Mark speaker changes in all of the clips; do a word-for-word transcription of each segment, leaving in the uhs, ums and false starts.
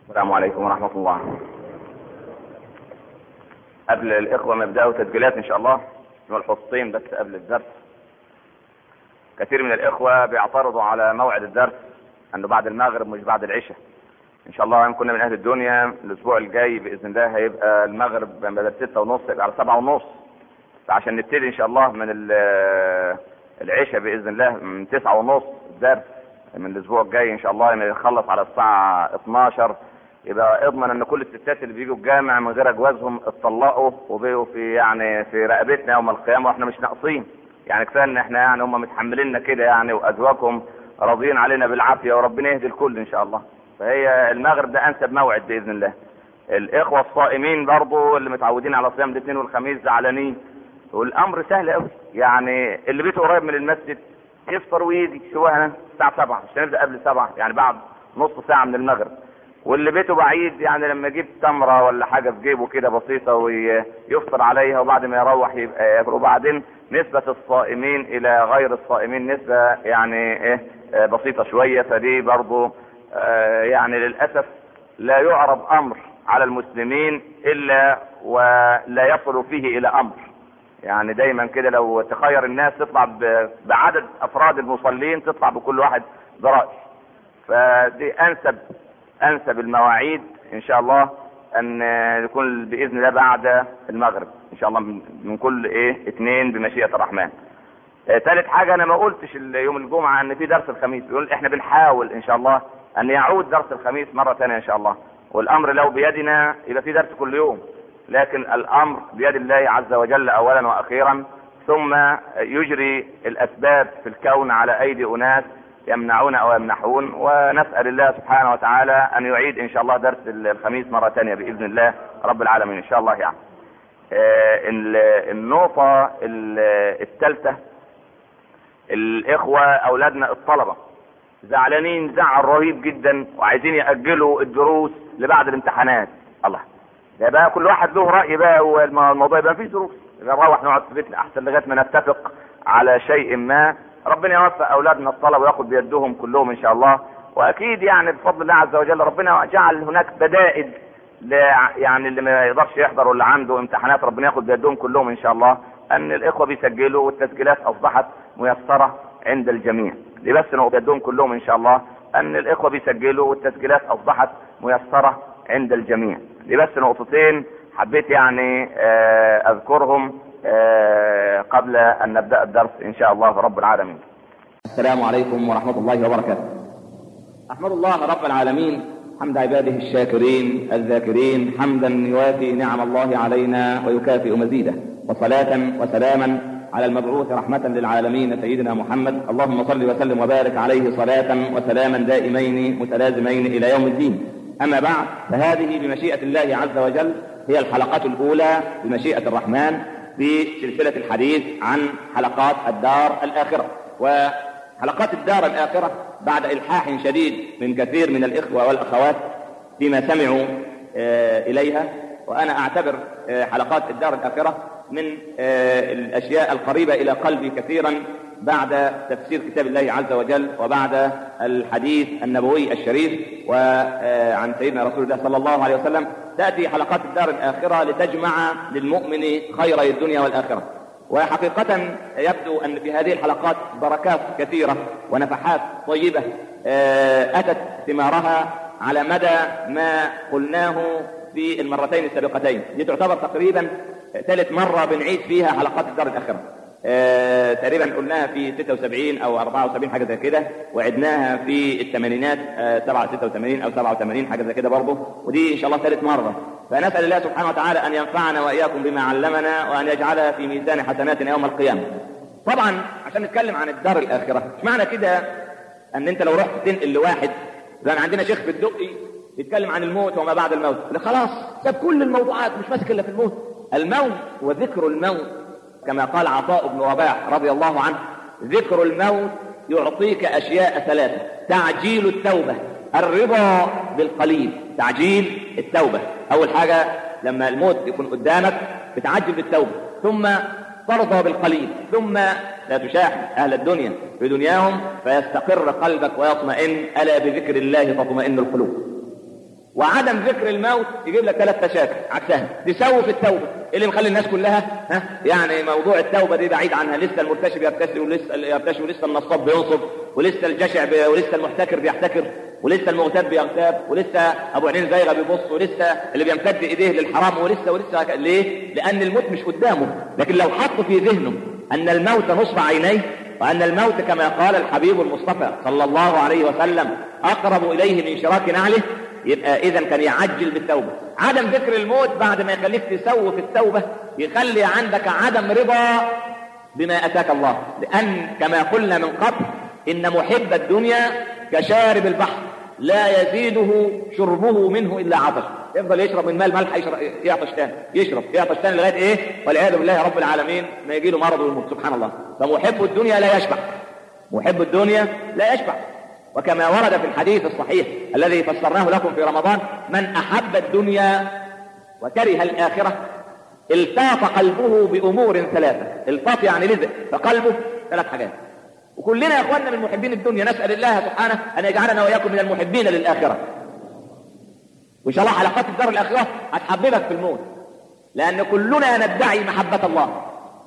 Speaker 1: السلام عليكم ورحمة الله. قبل الإخوة ما يبدأوا تسجيلات إن شاء الله والحصتين بس قبل الدرس، كثير من الإخوة بيعترضوا على موعد الدرس أنه بعد المغرب مش بعد العشاء. إن شاء الله إن كنا من أهل الدنيا الأسبوع الجاي بإذن الله هيبقى المغرب بدل ستة ونص يبقى على سبعة ونص، فعشان نبتدي إن شاء الله من العشاء بإذن الله من تسعة ونص الدرس من الأسبوع الجاي إن شاء الله نخلص على الساعة اتناشر، يبقى اضمن ان كل الستات اللي بيجوا الجامع من غير جوازهم اتطلقوا وبقوا في يعني في رقبتنا يوم القيامه واحنا مش ناقصين. يعني كفايه ان احنا يعني هم متحمليننا كده يعني، وازواجهم راضيين علينا بالعافيه، وربنا يهدي الكل ان شاء الله. فهي المغرب ده انسب موعد باذن الله. الاخوه الصائمين برضو اللي متعودين على صيام الاثنين والخميس زعلانين، والامر سهل قوي. يعني اللي بيته قريب من المسجد يفطر ويجي شويه الساعه سبعة، مش هنبدا قبل سبعة، يعني بعد نص ساعه من المغرب. واللي بيته بعيد يعني لما يجيب تمره ولا حاجه في جيبه كده بسيطه ويفطر عليها وبعد ما يروح يبقى ياكل. وبعدين نسبه الصائمين الى غير الصائمين نسبه يعني ايه بسيطه شويه، فدي برضو آه يعني للاسف لا يعرض امر على المسلمين الا ولا يصل فيه الى امر. يعني دايما كده لو تخير الناس تطلع بعدد افراد المصلين تطلع بكل واحد برأي. فدي انسب انسب المواعيد ان شاء الله ان يكون باذن الله بعد المغرب ان شاء الله من كل ايه اثنين بمشيئة الرحمن. اه ثالث حاجة انا ما قلتش يوم الجمعة ان في درس الخميس، بيقول احنا بنحاول ان شاء الله ان يعود درس الخميس مرة ثانية ان شاء الله، والامر لو بيدنا يبقى في درس كل يوم، لكن الامر بيد الله عز وجل اولا واخيرا، ثم يجري الاسباب في الكون على ايدي اناس يمنعون او يمنحون، ونسأل الله سبحانه وتعالى ان يعيد ان شاء الله درس الخميس مرة ثانية باذن الله رب العالمين ان شاء الله. يعني آه النقطة الثالثة، الاخوة اولادنا الطلبة زعلانين زعل رهيب جدا وعايزين يأجلوا الدروس لبعد الامتحانات. الله، ده بقى كل واحد له رأي بقى، والموضوع يبقى مفيش دروس، نروح نقعد في بيتنا احسن لغاية ما نتفق على شيء ما. ربنا يوفق اولادنا الطلبه وياخد بيدهم كلهم ان شاء الله. واكيد يعني بفضل الله عز وجل ربنا جعل هناك بدائل يعني اللي ما يقدرش يحضر واللي عنده امتحانات ربنا ياخد بيدهم كلهم ان شاء الله. ان الاخوه بيسجلوا والتسجيلات اصبحت ميسره عند الجميع، دي بس نقول بيدهم كلهم ان شاء الله. ان الاخوه بيسجلوا والتسجيلات اصبحت ميسره عند الجميع، دي بس نقطتين حبيت يعني اذكرهم قبل ان نبدأ الدرس ان شاء الله رب العالمين.
Speaker 2: السلام عليكم ورحمة الله وبركاته. احمد الله رب العالمين حمد عباده الشاكرين الذاكرين، حمدا يوافي نعم الله علينا ويكافئ مزيده، وصلاة وسلاما على المبعوث رحمة للعالمين سيدنا محمد. اللهم صل وسلم وبارك عليه صلاة وسلاما دائمين متلازمين الى يوم الدين. اما بعد، فهذه بمشيئة الله عز وجل هي الحلقة الاولى بمشيئة الرحمن في سلسلة الحديث عن حلقات الدار الآخرة. وحلقات الدار الآخرة بعد إلحاح شديد من كثير من الإخوة والأخوات فيما سمعوا إليها، وأنا أعتبر حلقات الدار الآخرة من الأشياء القريبة إلى قلبي كثيرا بعد تفسير كتاب الله عز وجل وبعد الحديث النبوي الشريف وعن سيدنا رسول الله صلى الله عليه وسلم. تأتي حلقات الدار الآخرة لتجمع للمؤمن خيري الدنيا والآخرة. وحقيقة يبدو أن في هذه الحلقات بركات كثيرة ونفحات طيبة أتت ثمارها على مدى ما قلناه في المرتين السابقتين. دي تعتبر تقريبا ثالث مرة بنعيد فيها حلقات الدار الآخرة. آه، تقريبا قلناها في ستة وسبعين او اربعة وسبعين حاجه زي كده، وعدناها في الثمانينات آه، سبعة ستة وثمانين او سبعة وثمانين حاجه زي كده برضه، ودي ان شاء الله ثالث مره. فنسال الله سبحانه وتعالى ان ينفعنا واياكم بما علمنا وان يجعلها في ميزان حسناتنا يوم القيامه. طبعا عشان نتكلم عن الدار الاخره، مش معنى كده ان انت لو رحت تنقل لواحد، لان عندنا شيخ في الدقي يتكلم عن الموت وما بعد الموت، خلاص ساب كل الموضوعات مش ماسك الا في الموت. الموت وذكر الموت كما قال عطاء بن رباح رضي الله عنه: ذكر الموت يعطيك أشياء ثلاثة: تعجيل التوبة، الرضا بالقليل. تعجيل التوبة، أول حاجة لما الموت يكون قدامك بتعجل بالتوبة، ثم ترضى بالقليل، ثم لا تشاحن أهل الدنيا في دنياهم فيستقر قلبك ويطمئن. ألا بذكر الله تطمئن القلوب. وعدم ذكر الموت يجيب لك ثلاث مشاكل عكسها. تسوي في التوبه اللي مخلي الناس كلها ها يعني موضوع التوبه دي بعيد عنها. لسه المرتشي بيرتشي ولسه يرتشي ولسه النصاب بينصب ولسه الجشع بي... ولسه المحتكر بيحتكر ولسه المغتاب بيغتاب ولسه ابو عينين زيغه بيبص ولسه اللي بيمتد ايديه للحرام ولسه ولسه. ليه؟ لان الموت مش قدامه. لكن لو حط في ذهنه ان الموت نصب عينيه وان الموت كما قال الحبيب المصطفى صلى الله عليه وسلم اقرب اليه من شراك نعله، يبقى اذا كان يعجل بالتوبه. عدم ذكر الموت بعد ما يخليك تسوي في التوبه يخلي عندك عدم رضا بما اتاك الله. لان كما قلنا من قبل ان محب الدنيا كشارب البحر لا يزيده شربه منه الا عطش. يفضل يشرب من ماء الملح يعطش تاني، يشرب يعطش تاني لغايه ايه؟ والعياذ بالله رب العالمين ما يجي له مرض ويموت. سبحان الله. فمحب الدنيا لا يشبع، محب الدنيا لا يشبع. وكما ورد في الحديث الصحيح الذي فسرناه لكم في رمضان: من أحب الدنيا وكره الآخرة التاف قلبه بأمور ثلاثة. التاف يعني لزق، فقلبه ثلاث حاجات. وكلنا يا اخواننا من محبين الدنيا، نسأل الله سبحانه أن يجعلنا وإياكم من المحبين للآخرة. وإن شاء الله حلقات الدار الآخرة هتحببك في الموت، لأن كلنا ندعي محبة الله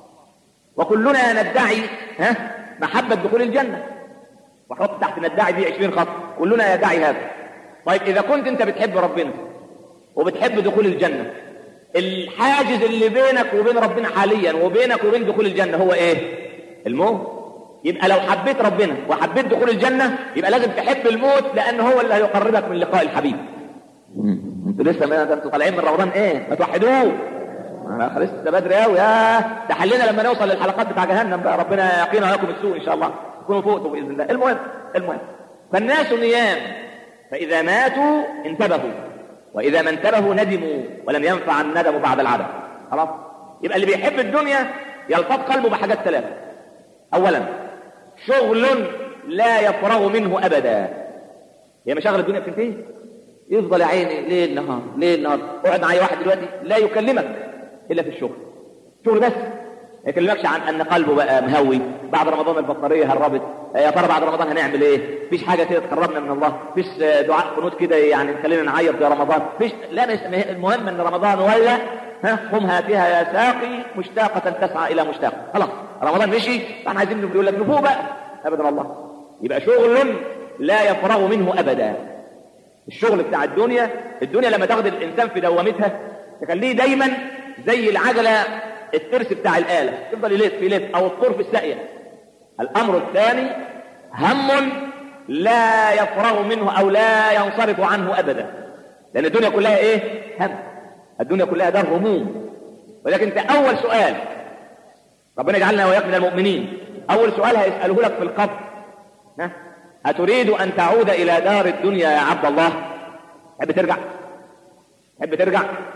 Speaker 2: وكلنا ندعي ها محبة دخول الجنة. وحط تحت ندعي دي عشرين خط، كلنا يدعي هذا. طيب إذا كنت أنت بتحب ربنا وبتحب دخول الجنة، الحاجز اللي بينك وبين ربنا حاليا وبينك وبين دخول الجنة هو إيه؟ الموت. يبقى لو حبيت ربنا وحبيت دخول الجنة يبقى لازم تحب الموت، لأن هو اللي هيقربك من لقاء الحبيب. انتوا لسه ما انتوا طالعين من رمضان ايه؟ ما توحدوه. انا خلص ده بدري قوي. يا تحلينا لما نوصل للحلقات بتاع جهنم بقى، ربنا يقينا وياكم السوء ان شاء الله، تكونوا فوقتوا باذن الله. المهم المهم فالناس نيام، فاذا ماتوا انتبهوا، واذا ما انتبهوا ندموا، ولم ينفع الندم بعد العدم. خلاص. يبقى اللي بيحب الدنيا يلتف قلبه بحاجات ثلاثه. اولا شغل لا يفرغ منه ابدا. هي مشاغل الدنيا بتنتهي؟ يفضل يا عيني ليل نهار ليل نهار. اقعد معايا واحد دلوقتي لا يكلمك الا في الشغل، شغل بس، ما يكلمكش عن ان قلبه بقى مهوي. بعد رمضان البطاريه هربت، يا ترى بعد رمضان هنعمل ايه؟ مفيش حاجه كده تقربنا من الله، مفيش دعاء قنوت كده يعني نخلينا نعيط يا رمضان، مفيش. لا، المهم ان رمضان ولا ها قم هاتها يا ساقي مشتاقه تسعى الى مشتاق. خلاص رمضان مشي، احنا عايزين نقول لك نفوق بقى. ابدا والله. يبقى شغل لا يفرغ منه ابدا. الشغل بتاع الدنيا، الدنيا لما تاخد الانسان في دوامتها تخليه دايما زي العجله الترس بتاع الاله، يفضل يلف يلف، او الطور في الساقيه. الامر الثاني هم لا يفرغ منه او لا ينصرف عنه ابدا، لان الدنيا كلها ايه؟ هم. الدنيا كلها ده هموم. ولكن انت اول سؤال، ربنا يجعلنا وإياك من المؤمنين، اول سؤال هيساله لك في القبر: ها أتريد أن تعود إلى دار الدنيا يا عبد الله؟ تحب ترجع؟ تحب ترجع؟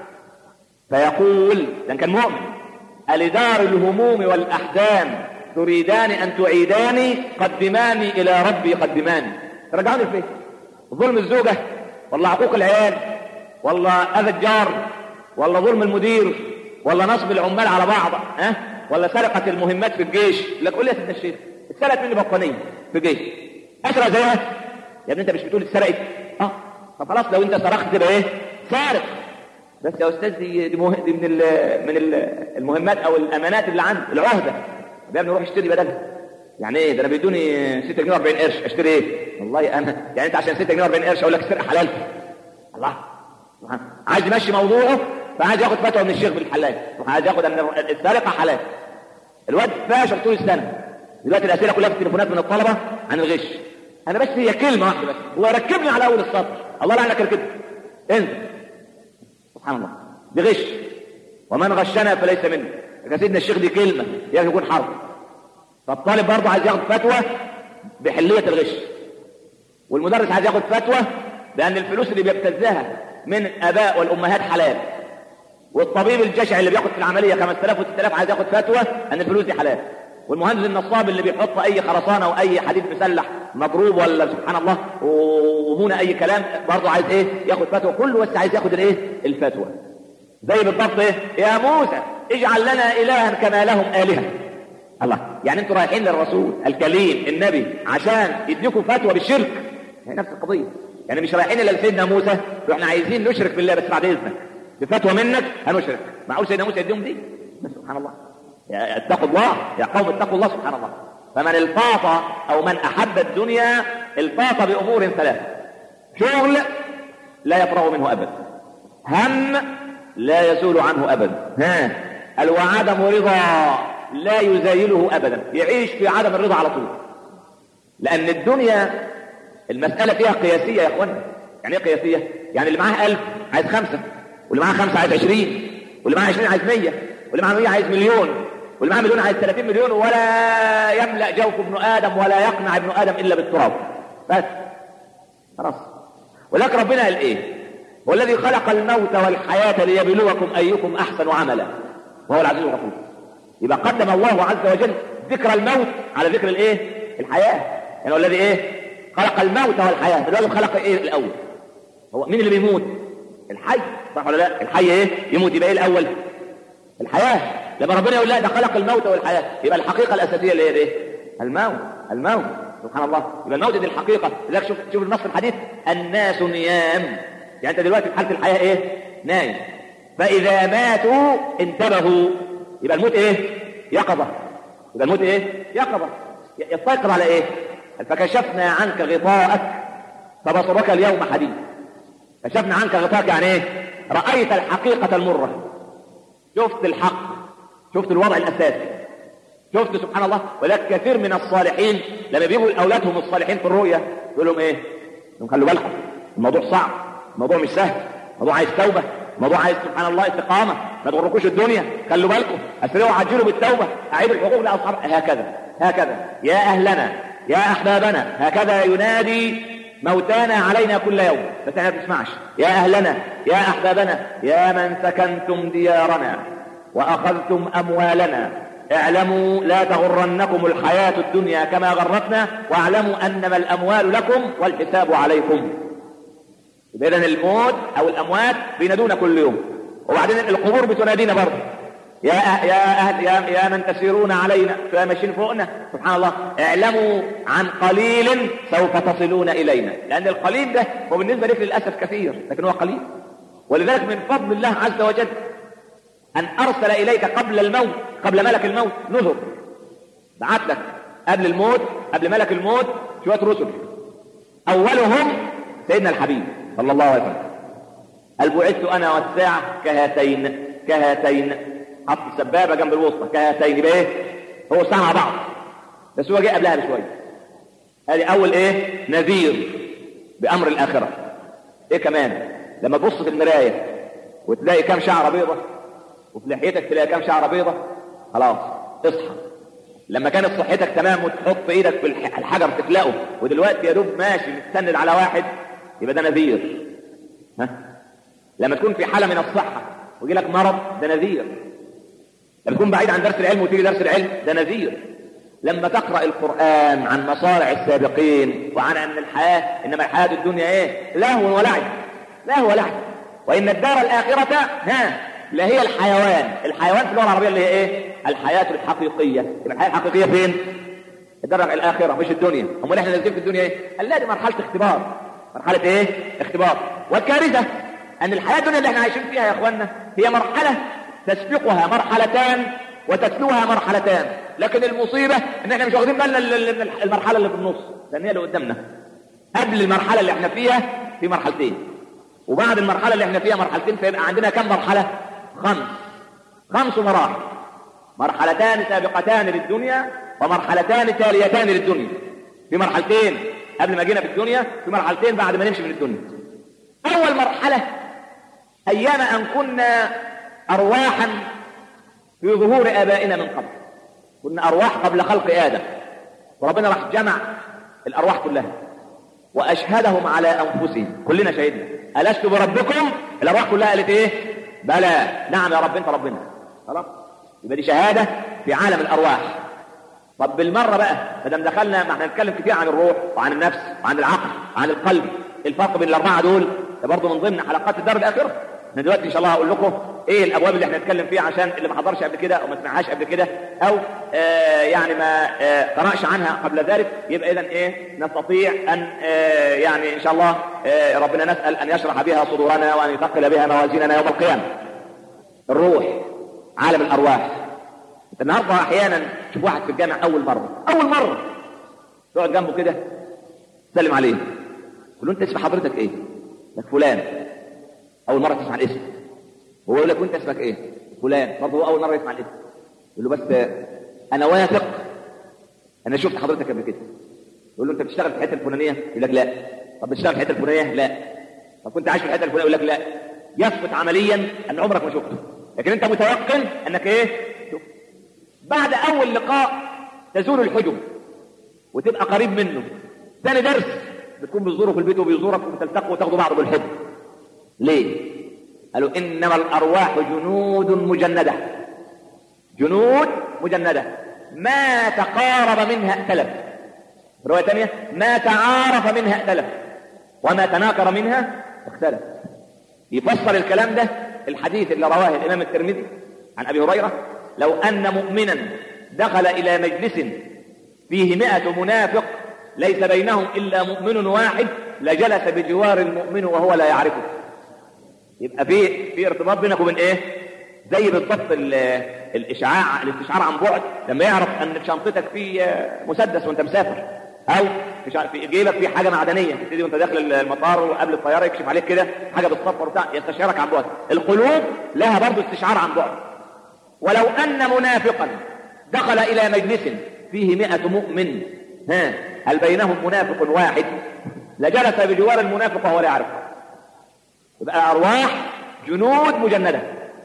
Speaker 2: فيقول، لأن كان مؤمن: ألدار الهموم والأحزان تريدان أن تعيداني؟ قدماني إلى ربي قدماني. رجعني فيه؟ ظلم الزوجة، ولا عقوق العيال، ولا أذى الجار، ولا ظلم المدير، ولا نصب العمال على بعض، ها؟ ولا سرقة المهمات في الجيش؟ لا تقول لي يا سيدنا الشيخ اتسرقت مني بطانية في الجيش، أسرق زيها؟ يا ابني أنت مش بتقول اتسرقت؟ اه طب خلاص لو أنت سرقت تبقى إيه؟ سارق. بس يا أستاذ دي, دي, مه... دي من ال... من ال... المهمات أو الأمانات اللي عندي، العهدة. يا ابني روح اشتري بدلها. يعني إيه؟ ده أنا بيدوني ستة جنيه وأربعين قرش، أشتري إيه؟ والله أنا يعني أنت عشان ستة جنيه وأربعين قرش أقول لك السرقة حلال؟ الله. عايز يمشي موضوعه، فعايز ياخد فتوى من الشيخ بالحلال، عايز ياخد أن السرقة حلال. الواد فاشل طول السنة. دلوقتي الأسئلة كلها في التليفونات من الطلبة عن الغش. أنا بس هي كلمة واحدة بس، هو ركبني على أول السطر، الله لعنك الكذب. انزل. سبحان الله. دي غش. ومن غشنا فليس منه. يا سيدنا الشيخ دي كلمة يعني يكون حرف. فالطالب برضه عايز ياخد فتوى بحلية الغش. والمدرس عايز ياخد فتوى بأن الفلوس اللي بيبتزها من الآباء والأمهات حلال. والطبيب الجشع اللي بياخد في العملية خمسة آلاف وستة آلاف عايز ياخد فتوى أن الفلوس دي حلال. والمهندس النصاب اللي بيحط اي خرسانه واي حديد مسلح مضروب ولا سبحان الله ومونه اي كلام برضه عايز ايه؟ ياخد فتوى. كله بس عايز ياخد الايه؟ الفتوى. زي بالضبط ايه؟ يا موسى اجعل لنا الها كما لهم الهه. الله، يعني انتوا رايحين للرسول الكليم النبي عشان يديكم فتوى بالشرك؟ هي نفس القضيه. يعني مش رايحين الا لسيدنا موسى واحنا عايزين نشرك بالله بس بعد اذنك بفتوى منك هنشرك. معقول سيدنا موسى يديهم دي؟ سبحان الله. يا اتقوا الله يا قوم اتقوا الله سبحان الله. فمن الفاظ او من احب الدنيا الفاظ بامور ثلاثه: شغل لا يفرغ منه ابدا، هم لا يزول عنه ابدا، ها قال وعدم رضا لا يزايله ابدا، يعيش في عدم الرضا على طول. لان الدنيا المساله فيها قياسيه يا اخوانا. يعني ايه قياسيه؟ يعني اللي معاه ألف عايز خمسه، واللي معاه خمسه عايز عشرين، واللي معاه عشرين عايز مية، واللي معاه مية عايز مليون، واللي معاه مليون عايز ثلاثين مليون، ولا يملا جوف ابن ادم ولا يقنع ابن ادم الا بالتراب. بس خلاص. ولكن ربنا قال ايه؟ هو الذي خلق الموت والحياه ليبلوكم ايكم احسن عملا وهو العزيز الغفور. يبقى قدم الله عز وجل ذكر الموت على ذكر الايه؟ الحياه. يعني هو الذي ايه؟ خلق الموت والحياه. الذي خلق ايه الاول؟ هو مين اللي بيموت؟ الحي، صح ولا لا؟ الحي ايه؟ يموت. يبقى ايه الاول؟ الحياه. لما ربنا يقول لا ده خلق الموت والحياه يبقى الحقيقه الاساسيه اللي هي ايه؟ الموت. الموت سبحان الله. يبقى الموت دي الحقيقه. لذلك شوف شوف النص الحديث: الناس نيام. يعني انت دلوقتي في حاله الحياه ايه؟ نايم. فاذا ماتوا انتبهوا. يبقى الموت ايه؟ يقظه. يبقى الموت ايه؟ يقظه. يستيقظ على ايه؟ فكشفنا عنك غطاءك فبصرك اليوم حديد. كشفنا عنك غطاءك يعني ايه؟ رايت الحقيقه المره، شفت الحق، شفت الوضع الاساسي، شفت سبحان الله. ولكن كثير من الصالحين لما بيجوا لاولادهم الصالحين في الرؤيا يقول لهم ايه؟ يقول خلوا بالكم الموضوع صعب، الموضوع مش سهل، الموضوع عايز توبه، الموضوع عايز سبحان الله استقامه، ما تغركوش الدنيا، خلوا بالكم، اسرعوا عجلوا بالتوبه، اعيدوا الحقوق لاصحاب. هكذا هكذا يا اهلنا يا احبابنا، هكذا ينادي موتانا علينا كل يوم، بس احنا ما بنسمعش. يا اهلنا يا احبابنا يا من سكنتم ديارنا واخذتم اموالنا اعلموا لا تغرنكم الحياه الدنيا كما غرتنا واعلموا انما الاموال لكم والحساب عليكم. اذا الموت او الاموات بينادونا كل يوم، وبعدين القبور بتنادينا برضه: يا يا اهل يا, يا من تسيرون علينا ماشيين فوقنا سبحان الله اعلموا عن قليل سوف تصلون الينا. لان القليل ده هو بالنسبه لك للاسف كثير، لكن هو قليل. ولذلك من فضل الله عز وجل ان ارسل اليك قبل الموت، قبل ملك الموت، نذر. بعت لك قبل الموت، قبل ملك الموت شويه رسل، اولهم سيدنا الحبيب صلى الله عليه وسلم. قال بعثت انا والساعه كهاتين كهاتين، حط السبابه جنب الوسطى كهاتين. يبقى ايه؟ هو الساعه مع بعض، بس هو جاء قبلها بشويه. هذه اول ايه؟ نذير بامر الاخره. ايه كمان؟ لما تبص في المرايه وتلاقي كام شعره بيضه، وفي لحيتك تلاقي كام شعره بيضه، خلاص اصحى. لما كانت صحتك تمام وتحط ايدك في الحجر تفلقه، ودلوقتي يا دوب ماشي مستند على واحد، يبقى ده نذير. ها؟ لما تكون في حاله من الصحه ويجي لك مرض، ده نذير. لما تكون بعيد عن درس العلم وتيجي درس العلم، ده نذير. لما تقرأ القرآن عن مصارع السابقين وعن أن الحياة إنما الحياة الدنيا إيه؟ لهو ولعب، لهو ولعب، وإن الدار الآخرة ها لا هي الحيوان. الحيوان في اللغة العربية اللي هي إيه؟ الحياة الحقيقية. الحياة الحقيقية فين؟ الدار الآخرة مش الدنيا. هم احنا نازلين في الدنيا إيه؟ قال لا دي مرحلة اختبار. مرحلة إيه؟ اختبار. والكارثة أن الحياة الدنيا اللي احنا عايشين فيها يا إخواننا هي مرحلة تسبقها مرحلتان وتتلوها مرحلتان، لكن المصيبة ان احنا مش واخدين بالنا المرحلة اللي في النص، لان هي اللي قدامنا. قبل المرحلة اللي احنا فيها في مرحلتين، وبعد المرحلة اللي احنا فيها مرحلتين، فيبقى عندنا كم مرحلة؟ خمس خمس مراحل. مرحلتان سابقتان للدنيا ومرحلتان تاليتان للدنيا. في مرحلتين قبل ما جينا في الدنيا، في مرحلتين بعد ما نمشي من الدنيا. اول مرحلة ايام ان كنا ارواحا في ظهور آبائنا من قبل، كنا أرواح قبل خلق آدم، وربنا راح جمع الأرواح كلها وأشهدهم على أنفسهم. كلنا شهدنا ألست بربكم؟ الأرواح كلها قالت إيه؟ بلى، نعم يا رب أنت ربنا. خلاص، يبقى دي شهادة في عالم الأرواح. طب بالمرة بقى مادام دخلنا، ما احنا نتكلم كتير عن الروح وعن النفس وعن العقل وعن القلب، الفرق بين الأربعة دول ده برضه من ضمن حلقات الدار الآخرة. انا دلوقتي ان شاء الله هقول لكم ايه الابواب اللي احنا نتكلم فيها عشان اللي ما حضرش قبل كده او ما سمعهاش قبل كده او آه يعني ما آه قرأش عنها قبل ذلك، يبقى اذا ايه نستطيع ان آه يعني ان شاء الله آه ربنا نسأل ان يشرح بها صدورنا وان يثقل بها موازيننا يوم القيامة. الروح، عالم الارواح. انت النهارده احيانا تشوف واحد في الجامع اول مرة اول مرة تقعد جنبه كده تسلم عليه، تقول له انت اسم حضرتك ايه؟ لك فلان. اول مرة تسمع الاسم. هو يقول لك وانت اسمك ايه؟ فلان. برضه هو اول مرة يسمع الاسم. يقول له بس انا واثق انا شفت حضرتك قبل كده. يقول له انت بتشتغل في الحته الفلانيه؟ يقول لك لا. طب بتشتغل في الحته الفلانيه؟ لا. طب كنت عايش في الحته الفلانيه؟ يقول لك لا. يثبت عمليا ان عمرك ما شفته، لكن انت متيقن انك ايه؟ شفت. بعد اول لقاء تزول الحجب وتبقى قريب منه. ثاني درس بتكون بتزوره في البيت وبيزورك وبتلتقوا وتاخدوا بعض بالحب. ليه؟ قالوا انما الارواح جنود مجندة. جنود مجندة ما تقارب منها ائتلف. رواية ثانية ما تعارف منها ائتلف وما تناكر منها اختلف. يفسر الكلام ده الحديث اللي رواه الامام الترمذي عن ابي هريرة: لو ان مؤمنا دخل الى مجلس فيه مئة منافق ليس بينهم الا مؤمن واحد لجلس بجوار المؤمن وهو لا يعرفه. يبقى في في ارتباط بينك وبين ايه؟ زي بالضبط الاشعاع الاستشعار عن بعد، لما يعرف ان في شنطتك في مسدس وانت مسافر، او في جيبك في حاجه معدنيه، تبتدي وانت داخل المطار وقبل الطياره يكشف عليك كده حاجه بتصفر وبتاع، يستشعرك عن بعد. القلوب لها برضه استشعار عن بعد. ولو ان منافقا دخل الى مجلس فيه مئة مؤمن ها هل بينهم منافق واحد لجلس بجوار المنافق وهو لا يعرفه. يبقى ارواح جنود مجندة.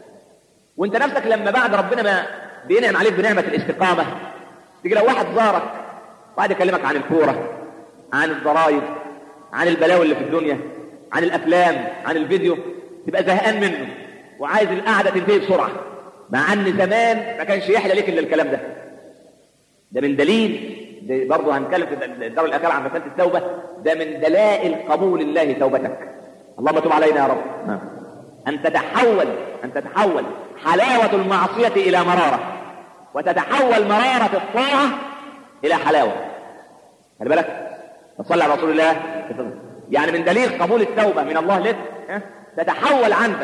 Speaker 2: وانت نفسك لما بعد ربنا ما بينعم عليك بنعمة الاستقامة، تيجي لو واحد زارك وقعد يكلمك عن الكورة، عن الضرائب، عن البلاوي اللي في الدنيا، عن الافلام، عن الفيديو، تبقى زهقان منه وعايز القعدة تنتهي بسرعة، مع ان زمان ما كانش يحلى ليك الا الكلام ده. ده من دليل، ده برضه هنتكلم في الدار الاخيره عن مسألة التوبة، ده من دلائل قبول الله توبتك. اللهم تب علينا يا رب. أن تتحول أن تتحول حلاوة المعصية إلى مرارة، وتتحول مرارة الطاعة إلى حلاوة. خلي بالك، تصلي على رسول الله. يعني من دليل قبول التوبة من الله لك تتحول عندك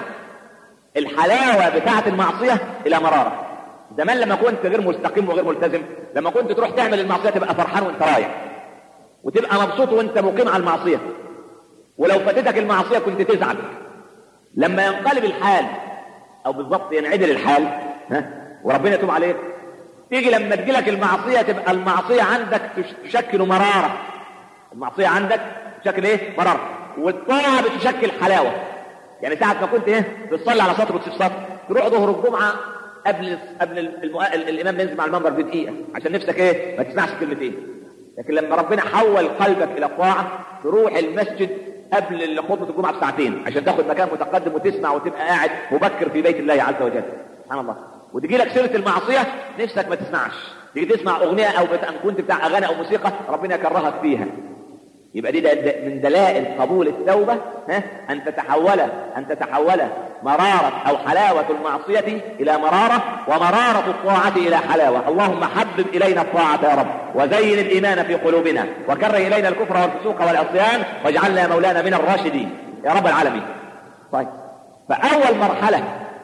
Speaker 2: الحلاوة بتاعة المعصية إلى مرارة. زمان لما كنت غير مستقيم وغير ملتزم، لما كنت تروح تعمل المعصية تبقى فرحان وانت رايح، وتبقى مبسوط وانت مقيم على المعصية، ولو فاتتك المعصية كنت تزعل. لما ينقلب الحال او بالضبط ينعدل الحال ها وربنا يتوب عليك، تيجي لما تجيلك المعصية تبقى المعصية عندك تشكل مرارة. المعصية عندك تشكل ايه؟ مرارة. والطاعة بتشكل حلاوة. يعني ساعة ما كنت ايه بتصلي على سطر وتسيب سطر، تروح ظهر الجمعة قبل قبل المؤ... الامام ينزل مع المنبر بدقيقة عشان نفسك ايه ما تسمعش كلمتين. لكن لما ربنا حول قلبك الى الطاعة تروح المسجد قبل خطبة الجمعة بساعتين عشان تاخد مكان متقدم وتسمع وتبقى قاعد مبكر في بيت الله عز وجل. سبحان الله. وتجي لك سيرة المعصية نفسك ما تسمعش، تيجي تسمع اغنية او بت... كنت بتاع اغاني او موسيقى ربنا يكرهك فيها. يبقى دي من دلائل قبول التوبة ها ان تتحول ان تتحول مرارة او حلاوة المعصية الى مرارة، ومرارة الطاعة الى حلاوة. اللهم حبب الينا الطاعة يا رب، وزين الايمان في قلوبنا، وكره الينا الكفر والفسوق والعصيان، واجعلنا يا مولانا من الراشدين يا رب العالمين. طيب، فاول مرحلة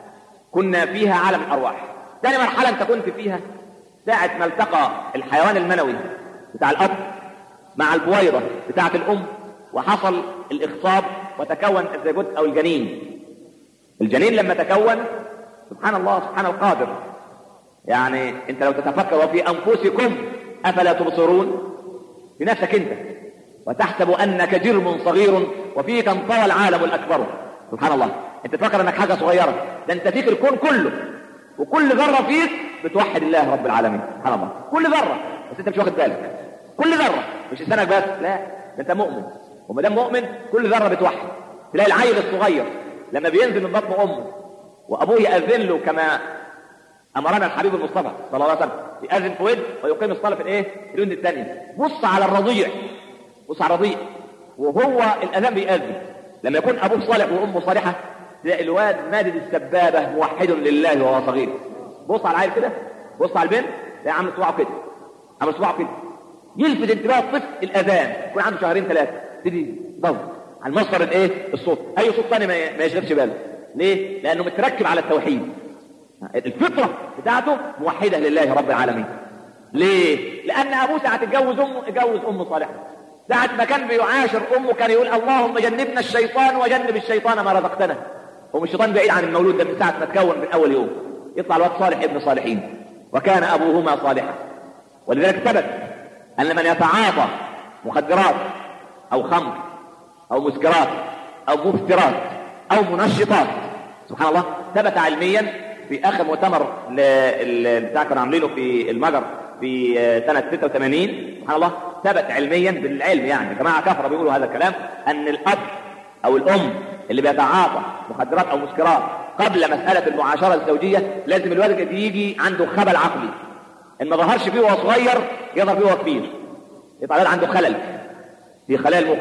Speaker 2: كنا فيها عالم الارواح. ثاني مرحلة انت كنت فيها ساعة ما التقى الحيوان المنوي بتاع الاب مع البويضة بتاعة الام، وحصل الاخصاب وتكون الزيجوت او الجنين. الجنين لما تكون سبحان الله سبحان القادر، يعني انت لو تتفكر وفي انفسكم افلا تبصرون، في نفسك انت، وتحسب انك جرم صغير وفيك انطوى العالم الاكبر. سبحان الله، انت تفكر انك حاجة صغيرة، ده انت فيك الكون كله، وكل ذرة فيك بتوحد الله رب العالمين. سبحان الله، كل ذرة، بس انت مش واخد بالك. كل ذرة، مش لسانك بس، لا، ده انت مؤمن، وما دام مؤمن كل ذرة بتوحد. تلاقي العيل الصغير لما بينزل من بطن امه وابوه يأذن له كما امرنا الحبيب المصطفى صلى الله عليه وسلم، يأذن في ود ويقيم الصلاة في الايه؟ في الود الثانية. بص على الرضيع، بص على الرضيع وهو الاذان بيأذن، لما يكون ابوه صالح وامه صالحة تلاقي الواد مادد السبابه موحد لله وهو صغير. بص على العيل كده، بص على البنت تلاقي عامل صباعه كده، عامل صباعه كده، يلفت انتباه الطفل الاذان، يكون عنده شهرين ثلاثه تبتدي ضوء على المصدر الايه؟ الصوت. اي صوت ثاني ما يشغلش باله. ليه؟ لانه متركب على التوحيد. الفطره بتاعته موحده لله رب العالمين. ليه؟ لان ابوه ساعه اتجوز امه اتجوز ام صالحه. ساعه ما كان بيعاشر امه كان يقول اللهم جنبنا الشيطان وجنب الشيطان ما رزقتنا. هم الشيطان بعيد عن المولود ده من ساعه ما تكون من اول يوم. يطلع الواد صالح ابن صالحين. وكان ابوهما صالحا. ولذلك ثبت ان من يتعاطى مخدرات او خمر او مسكرات او مفترات او منشطات، سبحان الله، ثبت علميا في اخر مؤتمر بتاع كانوا عاملينه في المجر في سنه ستة وثمانين، سبحان الله، ثبت علميا بالعلم، يعني جماعه كفره بيقولوا هذا الكلام، ان الاب او الام اللي بيتعاطى مخدرات او مسكرات قبل مساله المعاشره الزوجيه لازم الولد يجي عنده خبل عقلي. ان ما ظهرش فيه وهو صغير يظهر فيه وهو كبير، يبقى عنده خلل في خلايا المخ.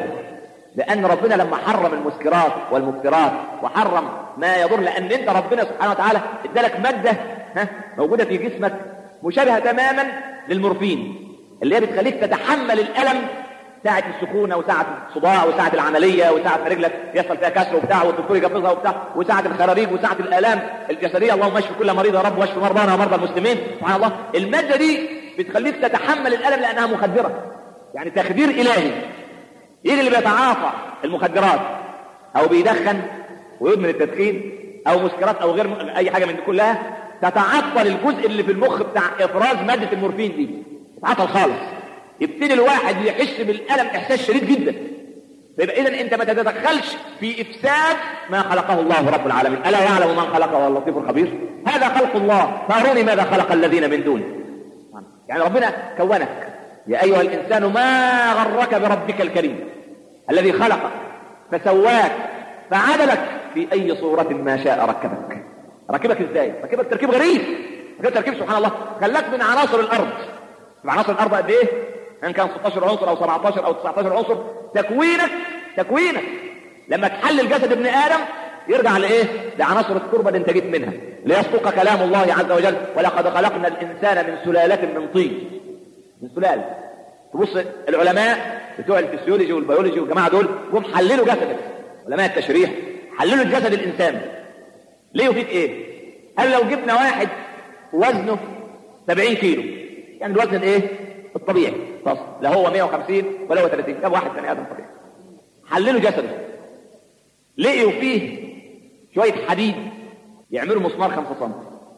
Speaker 2: لان ربنا لما حرم المسكرات والمفترات وحرم ما يضر، لان انت ربنا سبحانه وتعالى ادالك ماده ها موجوده في جسمك مشابهه تماما للمورفين، اللي هي بتخليك تتحمل الالم ساعه السخونه وساعه الصداع وساعه العمليه وساعه ما رجلك يحصل فيها كسر وبتاع والدكتور يجبزها وبتاع وساعه الخراريج وساعه الالام الجسديه. اللهم اشف كل مريض يا رب واشف مرضانا ومرضى المسلمين. سبحان الله، الماده دي بتخليك تتحمل الالم لانها مخدره، يعني تخدير الهي. يجي اللي بيتعاطى المخدرات او بيدخن ويدمن التدخين او مسكرات او غير اي حاجه من دي كلها، تتعطل الجزء اللي في المخ بتاع افراز ماده المورفين دي، تتعطل خالص. يبتدي الواحد يحس بالالم احساس شديد جدا. فيبقى اذا انت ما تتدخلش في افساد ما خلقه الله رب العالمين. الا يعلم من خلق وهو اللطيف الخبير؟ هذا خلق الله فاروني ماذا خلق الذين من دونه. يعني ربنا كونك يا ايها الانسان ما غرك بربك الكريم الذي خلقك فسواك فعدلك في اي صورة ما شاء ركبك. ركبك ازاي؟ ركبك تركيب غريب، ركبك تركيب سبحان الله، خلاك من عناصر الارض. عناصر الارض قد ايه؟ ان كان ستاشر عنصر او سبعتاشر او تسعتاشر عنصر. تكوينك تكوينك لما تحلل جسد ابن ادم يرجع لايه؟ لعناصر التربه اللي انت جيت منها، ليصدق كلام الله عز وجل ولقد خلقنا الانسان من سلاله من طين. من سلاله. تبص العلماء بتوع الفسيولوجي والبيولوجي والجماعه دول جم حللوا جسدك، علماء التشريح حللوا الجسد الانسان ليه وفيك ايه؟ قال لو جبنا واحد وزنه سبعين كيلو، يعني الوزن الايه؟ الطبيعي، لا هو مية وخمسين ولا هو ثلاثين، ده واحد بني ادم طبيعي. حللوا جسده لقيوا فيه شويه حديد يعملوا مسمار خمسة سم،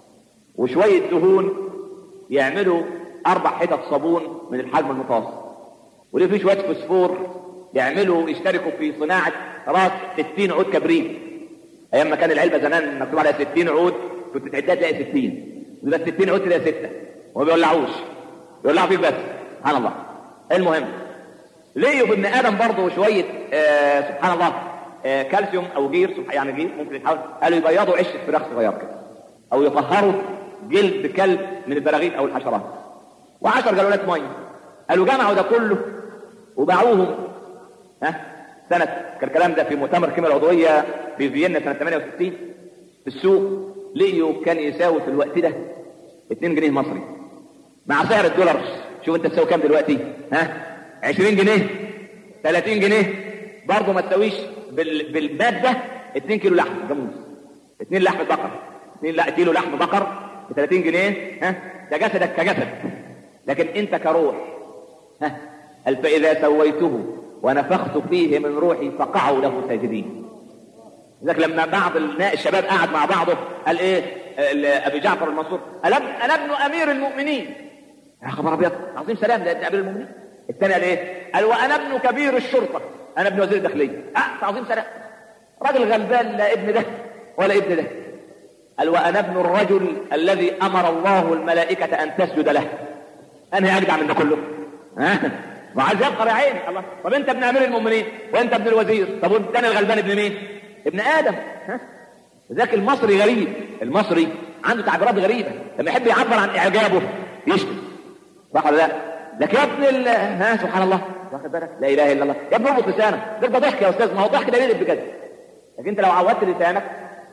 Speaker 2: وشويه دهون يعملوا اربع حتت صابون من الحجم المتوسط، وليه فيه شويه فوسفور يعملوا يشتركوا في صناعه راس ستين عود كبريت. ايام ما كان العلبه زمان مكتوب عليها ستين عود كنت تعدها تلاقي ستين، وده ستين عود تلاقي ستة، وما بيولعوش، يولعوا فيك بس. سبحان الله. المهم لقيوا في ابن ادم برضه شويه آه سبحان الله آه كالسيوم او جير، يعني جير ممكن يتحول، قالوا يبيضوا عشه فراخ صغير كده او يطهروا جلد كلب من البراغيث او الحشرات، وعشر جالونات ميه. قالوا جمعوا ده كله وباعوهم ها سنه، كان الكلام ده في مؤتمر الكيمياء العضويه في فيينا سنه ثمانية وستين في السوق. لقيوا كان يساوي في الوقت ده اتنين جنيه مصري مع سعر الدولار. شوف انت تساوي كام دلوقتي؟ ها عشرين جنيه ثلاثين جنيه، برضه ما تساويش بال... بالماده اتنين كيلو لحم جاموس، اتنين لحم بقر، اتنين لا كيلو لحم بقر ب ثلاثين جنيه. ها ده جسدك كجسد، لكن انت كروح. ها قال فاذا سويته ونفخت فيه من روحي فقعوا له ساجدين. لذلك لما بعض الشباب قعد مع بعضه قال ايه ابي جعفر المنصور، انا ابن امير المؤمنين. يا خبر ابيض، عظيم سلام، ده ابن امير المؤمنين. الثاني قال ايه؟ قال وانا ابن كبير الشرطه، انا ابن وزير الداخليه. اه عظيم سلام، راجل غلبان، لا ابن ده ولا ابن ده. قال وانا ابن الرجل الذي امر الله الملائكه ان تسجد له. انا اجدع من ده كله. ها وعايز يبقى يا عيني الله. طب انت ابن امير المؤمنين وانت ابن الوزير، طب والثاني الغلبان ابن مين؟ ابن ادم. ها ذاك المصري غريب، المصري عنده تعبيرات غريبه، لما يحب يعبر عن اعجابه يشتم، صح ولا لا؟ لكن يا ابن ال... ها سبحان الله، واخد بالك؟ لا اله الا الله. يا ابن اربط لسانك، ده ضحك يا استاذ، ما هو ضحك ده يقلب بجد. لكن انت لو عودت لسانك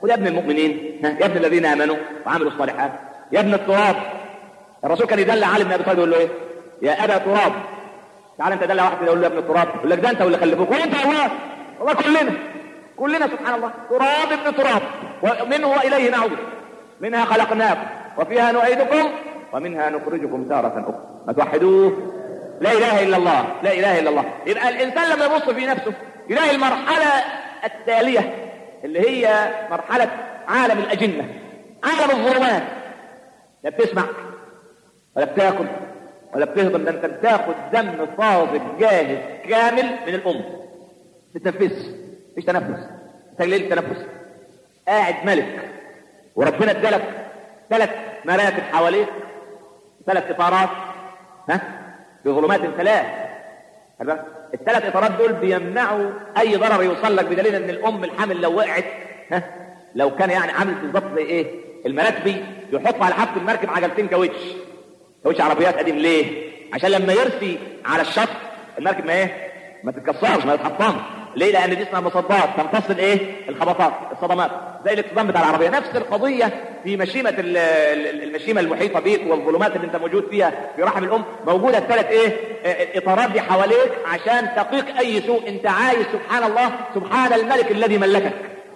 Speaker 2: قل يا ابن المؤمنين، يا ابن الذين امنوا وعملوا الصالحات، يا ابن التراب. الرسول كان يدل علي بن ابي طالب يقول له ايه؟ يا ابا تراب. تعال انت دل واحد كده يقول له يا ابن التراب، يقول لك ده انت واللي خلفوك وانت الله. والله كلنا كلنا سبحان الله تراب ابن تراب، ومنه واليه نعود. منها خلقناكم وفيها نعيدكم ومنها نخرجكم تارة اخرى. ما توحدوه، لا اله الا الله، لا اله الا الله. يبقى الانسان لما يبص في نفسه يلاقي المرحله التاليه اللي هي مرحله عالم الاجنه، عالم الظلمات. لا بتسمع ولا بتاكل ولا بتهضم، ده انت بتاخد دم طازج جاهز كامل من الام. تتنفس، مفيش تنفس، تجليل التنفس. قاعد ملك وربنا ادالك ثلاث مراتب حواليك، ثلاث اطارات، ها، في ظلمات ثلاث. الثلاث اطارات دول بيمنعوا اي ضرر يوصل لك، بدليل ان الام الحامل لو وقعت، ها، لو كان يعني عامل بالظبط زي ايه المراكبي يحط على حافه المركب عجلتين كاوتش، كاوتش عربيات قديم. ليه؟ عشان لما يرسي على الشط المركب ما ايه ما تتكسرش، ما تتحطمش. ليه؟ لان دي اسمها مصدات تمتص الايه الخبطات الصدمات، زي الاكسدام بتاع العربيه. نفس القضيه في مشيمه المشيمه المحيطه بيك والظلمات اللي انت موجود فيها في رحم الام، موجوده الثلاث ايه اطارات دي حواليك عشان تقيك اي سوء انت عايز. سبحان الله، سبحان الملك الذي ملكك.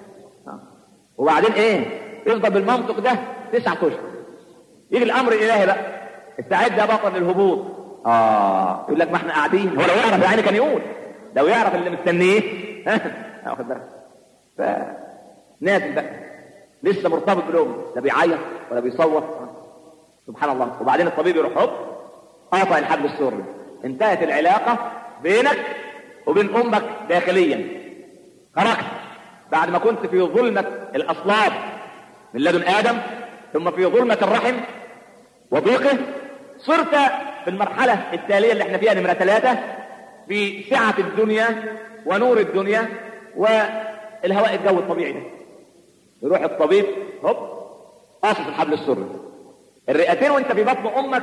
Speaker 2: وبعدين ايه؟ يفضل بالمنطق ده تسعة اشهر. يجي الامر الالهي بقى، استعد يا بطل للهبوط. اه يقول لك ما احنا قاعدين. هو لو يعرف يعني كان يقول، لو يعرف اللي مستنيه واخد بالك. فنازل بقى لسه مرتبط بالام، لا بيعيط ولا بيصوت. سبحان الله. وبعدين الطبيب يروح هوب قاطع الحبل السري، انتهت العلاقه بينك وبين امك داخليا. خرجت بعد ما كنت في ظلمه الاصلاب من لدن ادم، ثم في ظلمه الرحم وضيقه، صرت في المرحله التاليه اللي احنا فيها نمره ثلاثه، في سعه الدنيا ونور الدنيا والهواء الجو الطبيعي ده. يروح الطبيب هوب قاصص الحبل السري، الرئتين وانت في بطن امك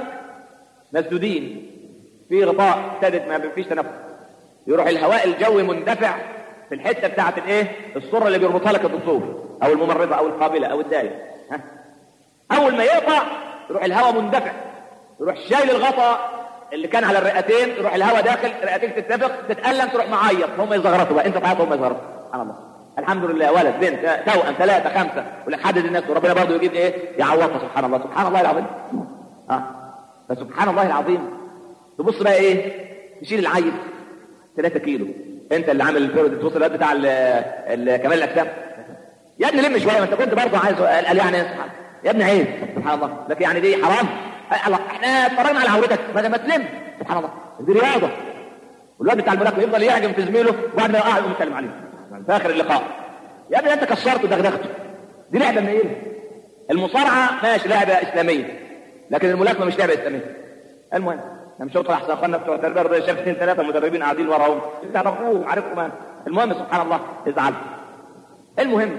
Speaker 2: مسدودين في غطاء سادد ما فيش تنفس. يروح الهواء الجوي مندفع في الحته بتاعه الايه السره اللي بيربطها لك الدكتور او الممرضه او القابله او الدايه. ها، اول ما يقطع يروح الهواء مندفع، يروح شايل الغطاء اللي كان على الرئتين، يروح الهواء داخل، الرئتين تتنفخ تتألم، تروح معيط، هم يزغرطوا بقى، انت تعيط هم يزغرطوا. سبحان الله. الحمد لله، ولد بنت توأم ثلاثه خمسه ولا حدد الناس، وربنا برضه يجيب ايه يعوضها. سبحان الله، سبحان الله العظيم. اه فسبحان الله العظيم. تبص بقى ايه، تشيل العيل ثلاثة كيلو، انت اللي عامل الفيرود توصل الوقت بتاع كمال الاجسام. يا ابني لم شويه، ما انت كنت برضه عايز قال يعني سبحان يا ابني عيب. سبحان الله. لكن يعني دي حرام؟ الله، احنا اتفرجنا على عورتك ما ما تلم. سبحان الله، دي رياضه. والواد بتاع الملاكمه يفضل يهجم في زميله وبعد ما يقع يقوم يسلم عليه في اخر اللقاء. يا ابني انت كسرته ودغدغته، دي لعبه منيله. المصارعه ماشي لعبه اسلاميه، لكن الملاكمه مش لعبه اسلاميه. المهم انا مش هطلع احسن اخواننا بتوع التربيه الرياضيه، شايف اثنين ثلاثه مدربين قاعدين وراهم تعرفوه عارفكم. المهم سبحان الله ازعل. المهم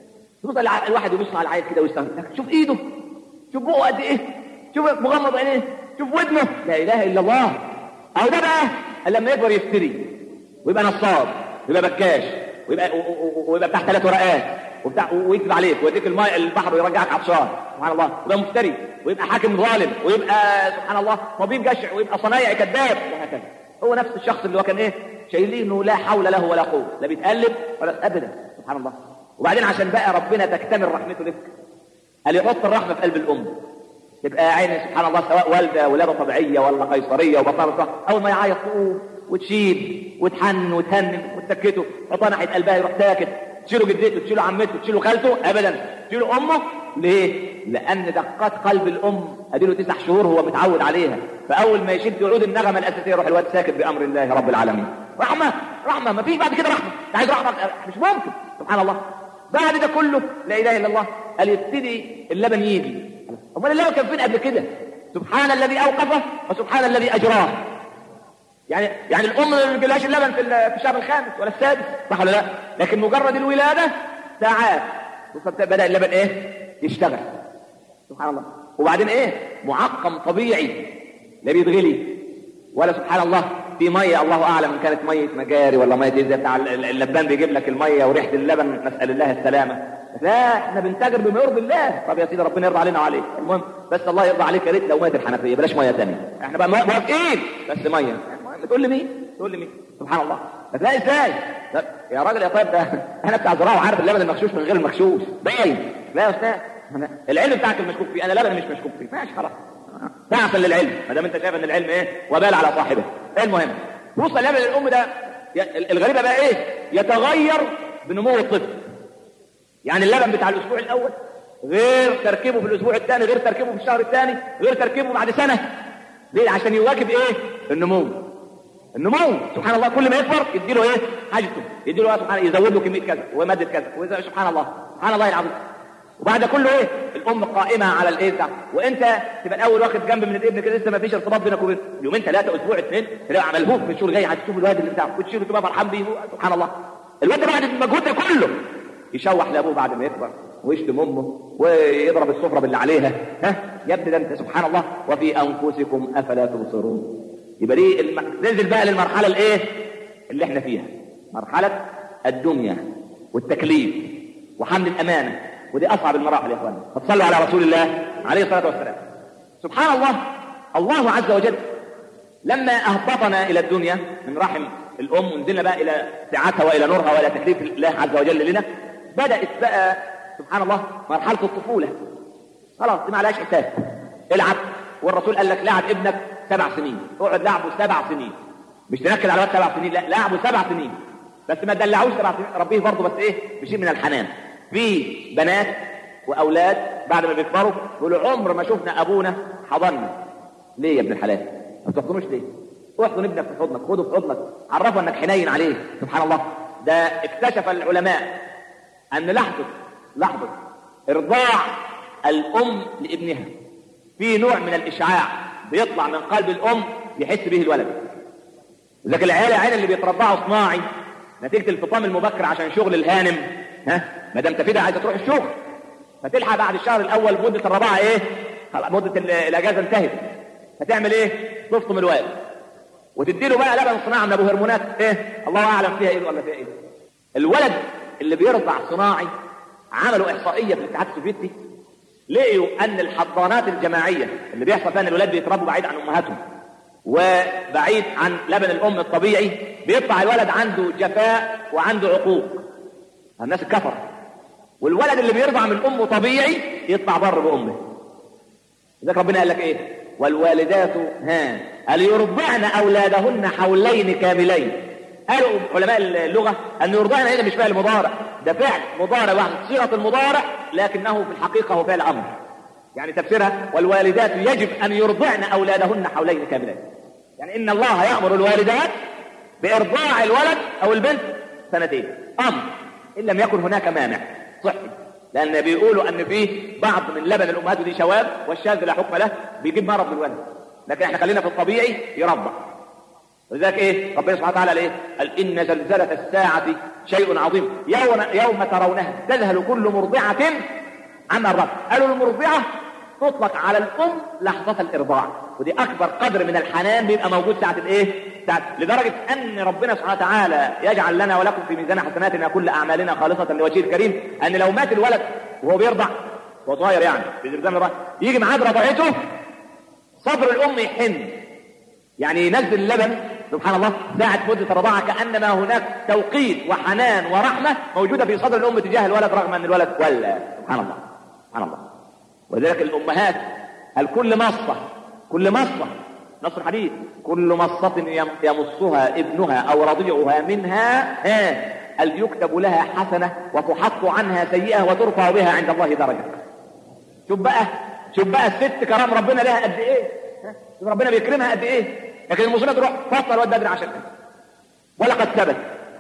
Speaker 2: تبص الواحد يبص على العيل كده ويستغرب، شوف ايده، شوف بقه قد ايه، شوف مغمض عينيه، شوف ودنه، لا اله الا الله. او ده بقى لما يكبر يفتري ويبقى نصاب ويبقى بكاش ويبقى ويبقى بتاع ثلاث ورقات وبتاع ويكذب عليك ويديك الماء البحر ويرجعك عطشان. سبحان الله. ويبقى مفتري ويبقى حاكم ظالم ويبقى سبحان الله طبيب جشع ويبقى صنايعي كذاب وهكذا. هو نفس الشخص اللي هو كان ايه شايلينه لا حول له ولا قوه، لا بيتقلب ولا ابدا. سبحان الله. وبعدين عشان بقى ربنا تكتمل رحمته لك قال يحط الرحمه في قلب الام، تبقى عيني سبحان الله سواء والده ولاده طبيعيه ولا قيصريه وبطانه، اول ما يعيط تقوم وتشيل وتحن وتهنن وتسكته، حطها ناحيه قلبها يروح ساكت. تشيله جدته، تشيله عمته، تشيله خالته، ابدا تشيله امه. ليه؟ لان دقات قلب الام اديله تسع شهور هو متعود عليها، فاول ما يشد يعود النغمه الاساسيه يروح الواد ساكت بامر الله رب العالمين. رحمه رحمه، ما فيش بعد كده رحمه. عايز رحمه مش ممكن. سبحان الله. بعد ده كله لا اله الا الله قال يبتدي اللبن يجي. امال اللبن كان فين قبل كده؟ سبحان الذي اوقفه وسبحان الذي اجراه. يعني يعني الام ما بيجيلهاش اللبن في الشهر الخامس ولا السادس، صح ولا لا؟ لكن مجرد الولاده ساعات بدا اللبن ايه يشتغل. سبحان الله. وبعدين ايه معقم طبيعي لا بيتغلي ولا سبحان الله في ميه، الله اعلم ان كانت ميه مجاري ولا ميه زي بتاع اللبان بيجيب لك الميه وريحه اللبن، نسال الله السلامه. لا احنا بنتاجر بما يرضي الله. طب يا سيدي ربنا يرضى علينا وعليك، المهم بس الله يرضى عليك يا ريت لو ميه الحنفيه بلاش ميه ثانيه، احنا بقى موافقين بس ميه. تقول لي مين؟ تقول لي مين؟ سبحان الله. لا ازاي؟ يا راجل يا طيب ده انا بتاع زراعه وعارف اللبن المغشوش من غير المغشوش باين. لا يا استاذ العلم بتاعك المشكوك فيه، انا لبن مش مشكوك فيه، ماشي خلاص تعفل للعلم ما دام انت شايف ان العلم ايه وبال على صاحبه. المهم وصل اللبن للام ده. الغريبه بقى ايه؟ يتغير بنمو الطفل. يعني اللبن بتاع الاسبوع الاول غير تركيبه في الاسبوع الثاني، غير تركيبه في الشهر الثاني، غير تركيبه بعد سنه. ليه؟ عشان يواكب ايه؟ النمو. النمو سبحان الله كل ما يكبر يديله ايه؟ حاجته، يديله ايه سبحان الله، يزود له كميه كذا وماده كذا، سبحان الله سبحان الله العظيم. وبعد كله ايه؟ الام قائمه على الايه ده، وانت تبقى الاول واخد جنب من الابن كده لسه ما فيش ارتباط بينك وبينه، يومين ثلاثه اسبوع اثنين تلاقي ملهوف من الشغل جاي هتشوف الواد اللي بتاعه وتشيله تبقى فرحان بيه. سبحان الله الواد بعد المجهود ده كله يشوح لابوه بعد ما يكبر ويشتم امه ويضرب السفره باللي عليها. ها يا ابني ده انت سبحان الله وفي انفسكم افلا تبصرون. يبقى دي الم... ننزل بقى للمرحله الايه اللي احنا فيها، مرحله الدنيا والتكليف وحمل الامانه، ودي اصعب المراحل يا اخواني. فتصلوا على رسول الله عليه الصلاه والسلام. سبحان الله الله عز وجل لما اهبطنا الى الدنيا من رحم الام ونزلنا بقى الى سعتها والى نورها والى تكليف الله عز وجل لنا، بدات بقى سبحان الله مرحله الطفوله. خلاص دي ما عليهاش حساب، العب. والرسول قال لك لعب ابنك سبع سنين، اقعد لعبه سبع سنين، مش تنكد على وقت سبع سنين، لا لعبه سبع سنين بس ما تدلعوش سبع سنين، ربيه برضه بس ايه بشيء من الحنان. في بنات واولاد بعد ما بيكبروا يقولوا عمر ما شفنا ابونا حضننا. ليه يا ابن الحلال؟ ما بتحضنوش ليه؟ احضن ابنك في حضنك، خده في حضنك، عرفه انك حنين عليه. سبحان الله ده اكتشف العلماء ان لحظه لحظه ارضاع الام لابنها في نوع من الاشعاع بيطلع من قلب الام يحس به الولد. لكن العيال عين اللي بيترضعوا صناعي نتيجه الفطام المبكر عشان شغل الهانم، ها ما دام تفيدها عايزه تروح الشغل فتلحق بعد الشهر الاول مده الرضاعه ايه؟ مده الاجازه انتهت، فتعمل ايه؟ تفطم الولد وتديله بقى لبن صناعي من ابو هرمونات ايه؟ الله اعلم فيها ايه ولا فيها ايه. الولد اللي بيرضع صناعي عملوا احصائيه في الاتحاد السوفيتي، لقيوا ان الحضانات الجماعيه اللي بيحصل فيها ان الولاد بيتربوا بعيد عن امهاتهم وبعيد عن لبن الام الطبيعي بيطلع الولد عنده جفاء وعنده عقوق، الناس الكفر. والولد اللي بيرضع من امه طبيعي يطلع بر بامه. لذلك ربنا قال لك ايه؟ والوالدات ها هل يرضعن اولادهن حولين كاملين. قالوا علماء اللغه ان يرضعن هنا مش فعل مضارع، ده فعل مضارع واحد صيغه المضارع لكنه في الحقيقه هو فعل امر. يعني تفسيرها والوالدات يجب ان يرضعن اولادهن حولين كاملين، يعني ان الله يامر الوالدات بارضاع الولد او البنت سنتين امر ان لم يكن هناك مانع صحي، لان بيقولوا ان فيه بعض من لبن الامهات ودي شواذ والشاذ لا حكم له بيجيب مرض للولد، لكن احنا خلينا في الطبيعي يرضع. ولذلك ايه ربنا سبحانه وتعالى ايه؟ قال ان زلزله الساعه شيء عظيم يوم يوم ترونها تذهل كل مرضعه عما ارضعت. قالوا المرضعه تطلق على الام لحظه الارضاع، ودي اكبر قدر من الحنان بيبقى موجود ساعه الايه؟ ساعة. لدرجه ان ربنا سبحانه وتعالى يجعل لنا ولكم في ميزان حسناتنا كل اعمالنا خالصه لوجهه الكريم، ان لو مات الولد وهو بيرضع وهو صغير يعني في زمزام الرضاعه يجي ميعاد رضعته صدر الام يحن، يعني ينزل اللبن سبحان الله ساعة مدة الرضاعة كأنما هناك توقيت وحنان ورحمة موجودة في صدر الأم تجاه الولد رغم أن الولد ولا. سبحان الله سبحان الله. ولذلك الأمهات الكل مصة كل مصة نص الحديث كل مصة يمصها ابنها أو رضيعها منها هل يكتب لها حسنة وتحط عنها سيئة وترفع بها عند الله درجة. شوف بقى شوف بقى الست كرام ربنا لها قد إيه، شوف ربنا بيكرمها قد إيه. لكن المسلمة تروح فصل الواد بدري عشان كده. ولقد ثبت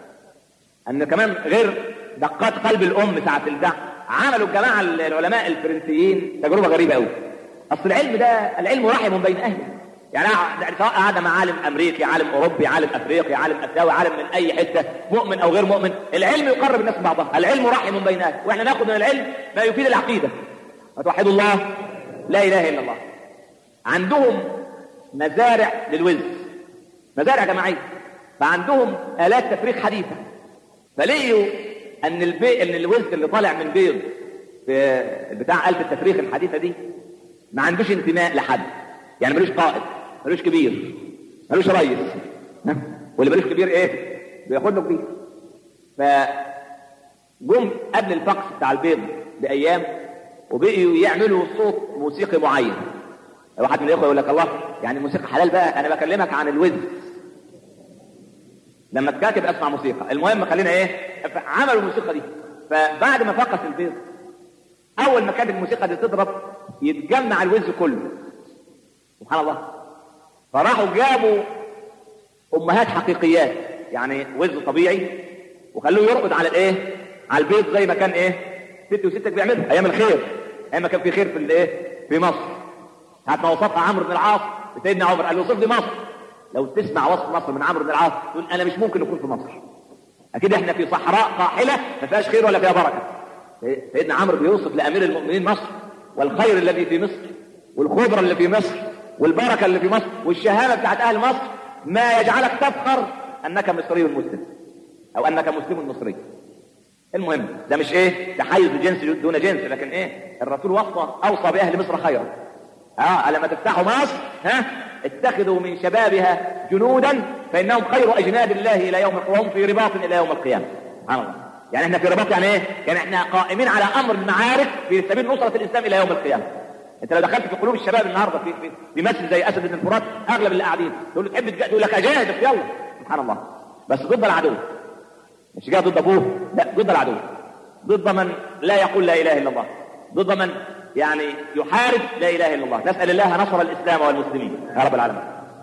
Speaker 2: ان كمان غير دقات قلب الام ساعه الدع عملوا الجماعه العلماء الفرنسيين تجربه غريبه قوي. اصل العلم ده العلم رحم بين اهله، يعني سواء قعد مع عالم امريكي عالم اوروبي عالم افريقي عالم اسيوي عالم من اي حته مؤمن او غير مؤمن، العلم يقرب الناس بعضها، العلم رحم بين اهله، واحنا ناخذ من العلم ما يفيد العقيده. وتوحدوا الله لا اله الا الله. عندهم مزارع للوز، مزارع جماعيه، فعندهم آلات تفريغ حديثة، فلقيوا ان البيض ان الوزن اللي طالع من بيض في بتاع آلة التفريخ الحديثه دي ما عندوش انتماء لحد، يعني ملوش قائد، ملوش كبير، ملوش رئيس، واللي ملوش كبير ايه بياخد له كبير. فجم قبل الفقس بتاع البيض بايام وبقيوا يعملوا صوت موسيقي معين. واحد من الاخوه يقول لك الله يعني الموسيقى حلال بقى، انا بكلمك عن الوزن، لما تكاتب اسمع موسيقى. المهم خلينا ايه، عملوا الموسيقى دي. فبعد ما فقس البيض اول ما كانت الموسيقى دي تضرب يتجمع الوز كله، سبحان الله. فراحوا جابوا امهات حقيقيات، يعني وز طبيعي، وخلوه يرقد على الايه، على البيض زي ما كان ايه ستي وستك بيعملوا ايام الخير، ايام ما كان في خير في الايه في مصر. ساعه ما وصفها عمرو بن العاص سيدنا عمر قال له وصف لي مصر. لو تسمع وصف مصر من عمرو بن العاص تقول انا مش ممكن نكون في مصر، اكيد احنا في صحراء قاحله ما فيهاش خير ولا فيها بركه. سيدنا عمرو بيوصف لامير المؤمنين مصر والخير الذي في مصر والخضره اللي في مصر والبركه اللي في مصر والشهامه بتاعت اهل مصر، ما يجعلك تفخر انك مصري مسلم او انك مسلم مصري. المهم ده مش ايه تحيز جنس دون جنس، لكن ايه الرسول وصى اوصى باهل مصر خيرا. اه لما تفتحوا مصر ها اتخذوا من شبابها جنودا فانهم خير اجناد الله الى يوم القيامه في رباط الى يوم القيامه. سبحان الله. يعني احنا في رباط، يعني ايه؟ يعني احنا قائمين على امر المعارك في سبيل نصره الاسلام الى يوم القيامه. انت لو دخلت في قلوب الشباب النهارده في في, في مسجد زي اسد بن الفرات اغلب اللي قاعدين تقول له تحب تقول لك اجاهد يلا، سبحان الله. بس ضد العدو، مش جاي ضد ابوه، لا ضد العدو، ضد من لا يقول لا اله الا الله، ضد من يعني يحارب لا اله الا الله. نسال الله نصر الاسلام والمسلمين يا رب العالمين.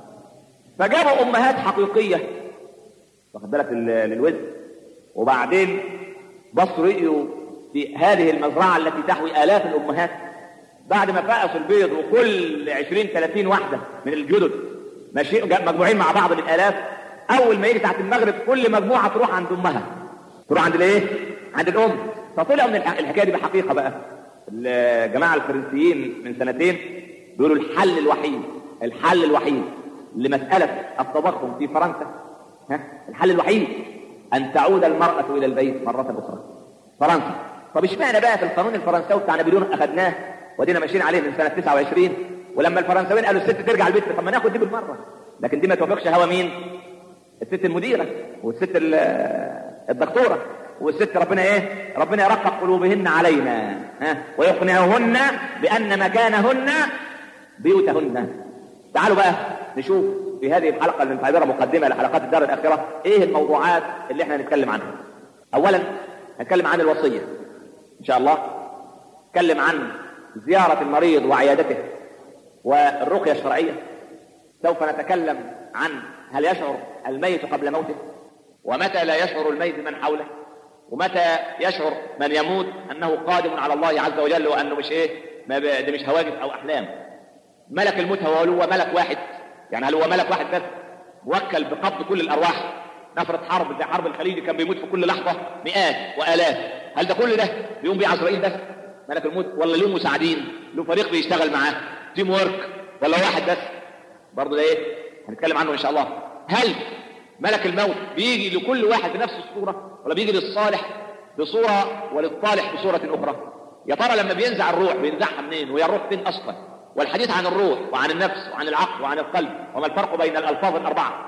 Speaker 2: فجابوا امهات حقيقيه واخد بالك للوزن، وبعدين بصوا رأيوا في هذه المزرعه التي تحوي الاف الامهات بعد ما فقسوا البيض وكل عشرين ثلاثين واحده من الجدد ماشيين مجموعين مع بعض بالالاف. اول ما يجي تحت المغرب كل مجموعه تروح عند امها، تروح عند الايه؟ عند الام. فطلعوا من الحكايه دي بحقيقه بقى. الجماعه الفرنسيين من سنتين بيقولوا الحل الوحيد الحل الوحيد لمساله التضخم في فرنسا، ها الحل الوحيد ان تعود المراه الى البيت مره اخرى. فرنسا. طب اشمعنى بقى في القانون الفرنساوي بتاع نابليون اخذناه ودينا ماشيين عليه من سنه تسعة وعشرين، ولما الفرنساويين قالوا الست ترجع البيت طب ما ناخد دي بالمره، لكن دي ما توافقش هوا مين؟ الست المديره والست الدكتوره والست ربنا ايه؟ ربنا يرقق قلوبهن علينا ها ويقنعهن بان مكانهن بيوتهن. تعالوا بقى نشوف في هذه الحلقه اللي نعتبرها مقدمه لحلقات الدار الاخره ايه الموضوعات اللي احنا هنتكلم عنها. اولا نتكلم عن الوصيه ان شاء الله، نتكلم عن زياره المريض وعيادته والرقيه الشرعيه. سوف نتكلم عن هل يشعر الميت قبل موته، ومتى لا يشعر الميت من حوله، ومتى يشعر من يموت انه قادم على الله عز وجل وانه مش ايه ما ده مش هواجس او احلام. ملك الموت هو هو ملك واحد، يعني هل هو ملك واحد بس موكل بقبض كل الارواح؟ نفرض حرب زي حرب الخليج كان بيموت في كل لحظه مئات والاف، هل ده كل ده بيقوم بيه عزرائيل بس ملك الموت، ولا له مساعدين، له فريق بيشتغل معاه تيم وورك، ولا واحد بس؟ برضه ده ايه هنتكلم عنه ان شاء الله. هل ملك الموت بيجي لكل واحد بنفس الصوره، ولا بيجي للصالح بصوره وللطالح بصوره اخرى؟ يا ترى لما بينزع الروح بينزعها منين، وهي الروح فين اصلا؟ والحديث عن الروح وعن النفس وعن العقل وعن القلب وما الفرق بين الالفاظ الاربعه.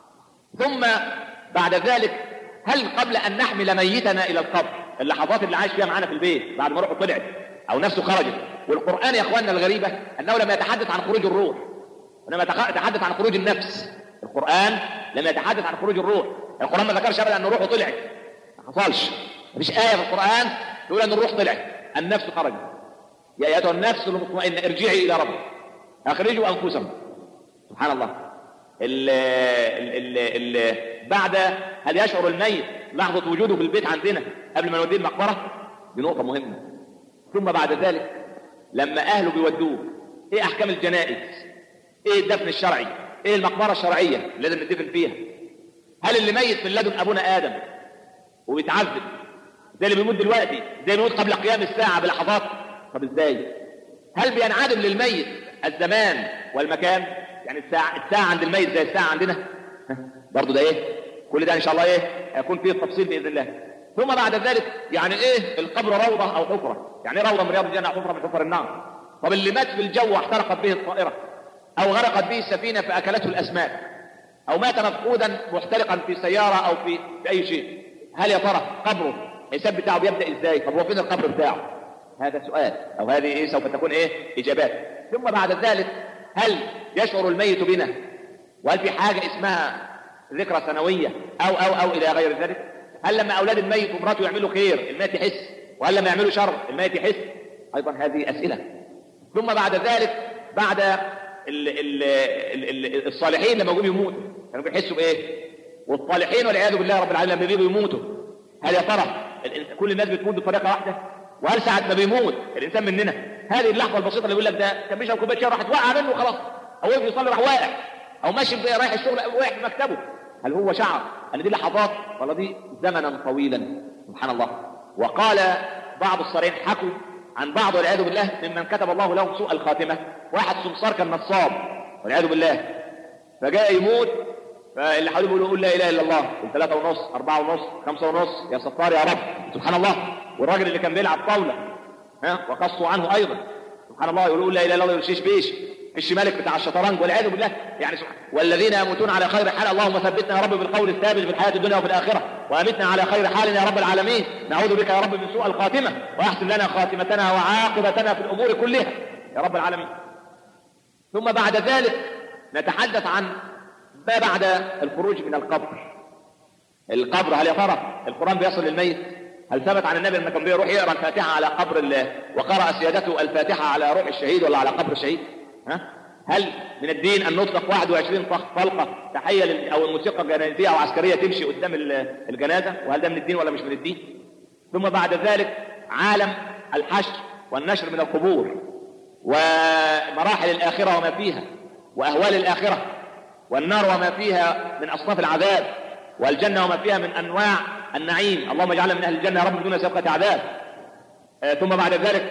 Speaker 2: ثم بعد ذلك هل قبل ان نحمل ميتنا الى القبر اللحظات اللي عايش فيها معانا في البيت بعد ما روحه طلعت او نفسه خرجت؟ والقران يا اخواننا الغريبه انه لم يتحدث عن خروج الروح، وانما يتحدث عن خروج النفس. القران لم يتحدث عن خروج الروح. القران ما ذكرش ابدا ان روحه طلعت، ما حصلش. مفيش ايه في القران تقول ان الروح طلعت، النفس خرجت. يا ايتها النفس المطمئنه ارجعي الى ربك اخرجوا انفسكم. سبحان الله. ال ال ال ال بعد هل يشعر الميت لحظه وجوده في البيت عندنا قبل ما نوديه المقبره؟ دي نقطه مهمه. ثم بعد ذلك لما اهله بيودوه ايه احكام الجنائز؟ ايه الدفن الشرعي؟ ايه المقبره الشرعيه اللي لازم ندفن فيها؟ هل اللي ميت من لدن ابونا ادم وبيتعذب زي اللي بيموت دلوقتي زي اللي بيموت قبل قيام الساعه بلحظات؟ طب ازاي؟ هل بينعدم للميت الزمان والمكان؟ يعني الساعه الساعه عند الميت زي الساعه عندنا؟ برضه ده ايه؟ كل ده ان شاء الله ايه هيكون فيه التفصيل باذن الله. ثم بعد ذلك يعني ايه القبر؟ روضة او حفرة. يعني ايه روضة من رياض الجنة او حفرة من حفر النار؟ طب اللي مات في الجو واحترقت به الطائرة او غرقت به السفينة فاكلته الاسماك، او مات مفقودا محترقا في سيارة او في, في اي شيء، هل يا ترى قبره الحساب بتاعه بيبدأ ازاي؟ طب هو فين القبر بتاعه؟ هذا سؤال، او هذه ايه سوف تكون ايه اجابات. ثم بعد ذلك هل يشعر الميت بنا؟ وهل في حاجة اسمها ذكرى سنوية او او او الى غير ذلك؟ هل لما اولاد الميت ومراته يعملوا خير الميت يحس؟ وهل لما يعملوا شر الميت يحس؟ ايضا هذه اسئلة. ثم بعد ذلك بعد ال ال ال ال الصالحين لما يجوا يموتوا كانوا بيحسوا بايه؟ والصالحين والعياذ بالله رب العالمين لما بيجوا يموتوا هل يا ترى كل الناس بتموت بطريقة واحدة؟ وهل ساعة ما بيموت الانسان مننا هذه اللحظة البسيطة اللي يقول لك ده كان بيشرب كوباية شاي راحت واقعة منه خلاص، او يجي يصلي راح واقع، او ماشي رايح الشغل واقع في مكتبه، هل هو شعر ان دي لحظات ولا دي زمنا طويلا؟ سبحان الله. وقال بعض الصالحين حكوا عن بعض والعياذ بالله ممن كتب الله لهم سوء الخاتمة، واحد سمسار كان نصاب والعياذ بالله، فجاء يموت فاللي حواليه بيقولوا قول لا اله الا الله، ثلاثة ونص أربعة ونص خمسة ونص يا ستار يا رب سبحان الله. والراجل اللي كان بيلعب طاولة ها وقصوا عنه ايضا سبحان الله يقولوا لا اله الا الله يرشيش بيش الش مالك بتاع الشطرنج والعياذ بالله. يعني والذين يموتون على خير حال اللهم ثبتنا يا رب بالقول الثابت في الحياة الدنيا وفي الآخرة وأمتنا على خير حال يا رب العالمين. نعوذ بك يا رب من سوء الخاتمة وأحسن لنا خاتمتنا وعاقبتنا في الأمور كلها يا رب العالمين. ثم بعد ذلك نتحدث عن ما بعد الخروج من القبر. القبر هل يا ترى القرآن بيصل للميت؟ هل ثبت عن النبي لما كان بيروح يقرأ الفاتحة على قبر الله وقرأ سيادته الفاتحة على روح الشهيد ولا على قبر الشهيد؟ ها؟ هل من الدين أن نطلق واحد وعشرين طلقة تحية أو الموسيقى الجنازية أو عسكرية تمشي قدام الجنازة؟ وهل ده من الدين ولا مش من الدين؟ ثم بعد ذلك عالم الحشر والنشر من القبور ومراحل الآخرة وما فيها وأهوال الآخرة والنار وما فيها من أصناف العذاب والجنة وما فيها من أنواع النعيم. اللهم اجعلنا من أهل الجنة يا رب دون سابقة عذاب. آه ثم بعد ذلك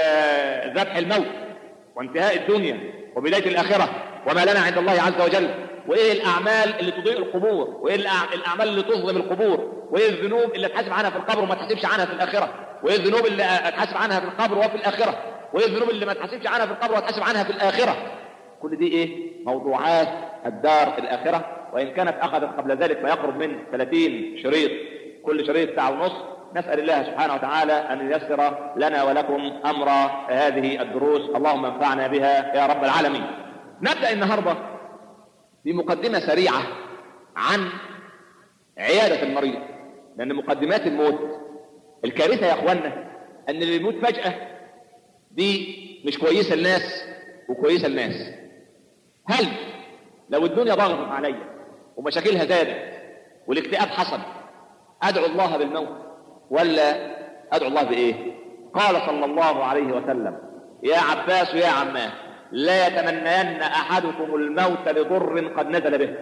Speaker 2: آه ذبح الموت وانتهاء الدنيا وبداية الآخرة وما لنا عند الله عز وجل، وإيه الأعمال اللي تضيء القبور، وإيه الأعمال اللي تظلم القبور، وإيه الذنوب اللي تحاسب عنها في القبر وما تحاسبش عنها في الآخرة، وإيه الذنوب اللي تحاسب عنها في القبر وفي الآخرة، وإيه الذنوب اللي ما تحاسبش عنها في القبر وتحاسب عنها في الآخرة. كل دي إيه؟ موضوعات الدار الآخرة، وإن كانت أخذت قبل ذلك ما يقرب من ثلاثين شريط، كل شريط ساعة ونص. نسأل الله سبحانه وتعالى أن ييسر لنا ولكم أمر هذه الدروس، اللهم انفعنا بها يا رب العالمين. نبدأ النهاردة بمقدمة سريعة عن عيادة المريض، لأن مقدمات الموت الكارثة يا أخوانا أن اللي يموت فجأة دي مش كويسة الناس وكويسة الناس. هل لو الدنيا ضغطت عليا ومشاكلها زادت والاكتئاب حصل أدعو الله بالموت ولا أدعو الله بإيه؟ قال صلى الله عليه وسلم يا عباس يا عماه لا يتمنين أحدكم الموت لضر قد نزل به،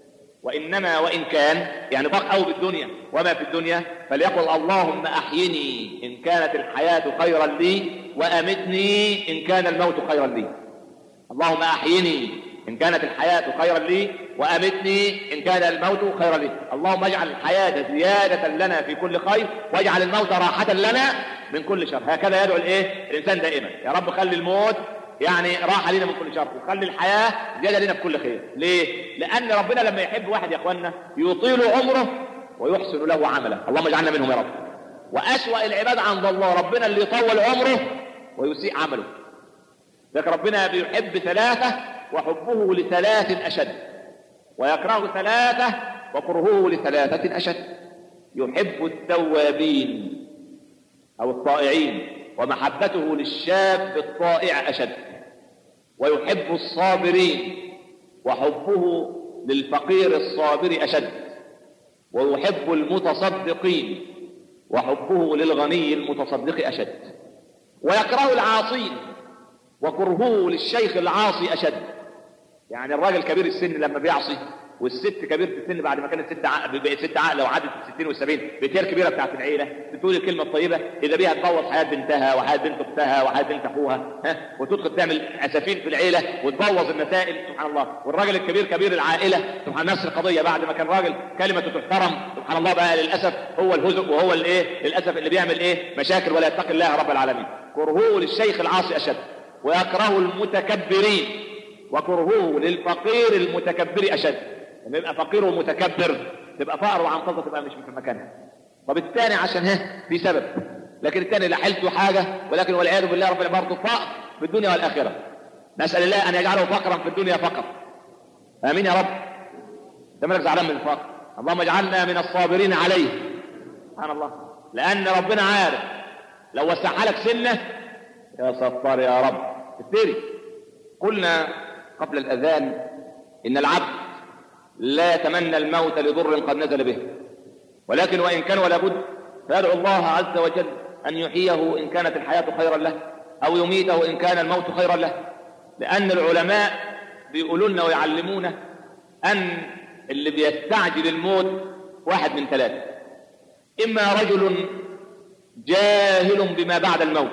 Speaker 2: وإنما وإن كان يعني ضاق أو بالدنيا وما في الدنيا فليقل اللهم أحيني إن كانت الحياة خيرا لي وأمتني إن كان الموت خيرا لي. اللهم أحيني إن كانت الحياة خيرا لي وأمتني إن كان الموت خيرا لي. اللهم اجعل الحياة زيادة لنا في كل خير واجعل الموت راحة لنا من كل شر. هكذا يدعو الإيه؟ الإنسان دائما يا رب خلي الموت يعني راحة لنا من كل شر وخلي الحياة زيادة لنا بكل خير. ليه؟ لأن ربنا لما يحب واحد يا أخوانا يطيل عمره ويحسن له عمله. اللهم اجعلنا منهم يا رب. وأسوأ العباد عند الله ربنا اللي يطول عمره ويسيء عمله. لكن ربنا بيحب ثلاثة وحبه لثلاث أشد ويكره ثلاثة وكرهه لثلاثة أشد. يحب التوابين أو الطائعين ومحبته للشاب الطائع أشد، ويحب الصابرين وحبه للفقير الصابر أشد، ويحب المتصدقين وحبه للغني المتصدق أشد، ويكره العاصين وكرهه للشيخ العاصي أشد. يعني الراجل كبير السن لما بيعصي والست كبيرة السن بعد ما كانت ست عقل بقت ست عقل وعدت الستين والسبعين، بتير كبيرة بتاعت العيلة، بتقول الكلمة الطيبة إذا بيها تبوظ حياة بنتها وحياة بنت أختها وحياة بنت أخوها، ها، وتدخل تعمل أسفين في العيلة وتبوظ المسائل سبحان الله. والراجل الكبير كبير العائلة سبحان نفس القضية، بعد ما كان راجل كلمته تحترم سبحان الله بقى للأسف هو الهزء وهو الإيه للأسف اللي بيعمل إيه مشاكل ولا يتقي الله رب العالمين. كرهوه للشيخ العاصي أشد، ويكره المتكبرين، وكرهوه للفقير المتكبر أشد. لما يبقى فقير ومتكبر تبقى فقر وعنطزة تبقى مش في مكانها. طب الثاني عشان ها في سبب، لكن الثاني لا حلته حاجة، ولكن والعياذ بالله رب العالمين برضه فقر في الدنيا والآخرة. نسأل الله أن يجعله فقرا في الدنيا فقط، آمين يا رب. ده مالك زعلان من الفقر؟ اللهم اجعلنا من الصابرين عليه سبحان الله، لأن ربنا عارف لو وسعها لك سنة يا ستار يا رب تفتري. قلنا قبل الأذان إن العبد لا يتمنى الموت لضر قد نزل به، ولكن وإن كان ولا بد فيدعو الله عز وجل أن يحييه إن كانت الحياة خيرا له، أو يميته إن كان الموت خيرا له. لأن العلماء بيقولوا لنا ويعلمونا أن اللي بيستعجل الموت واحد من ثلاثة: إما رجل جاهل بما بعد الموت،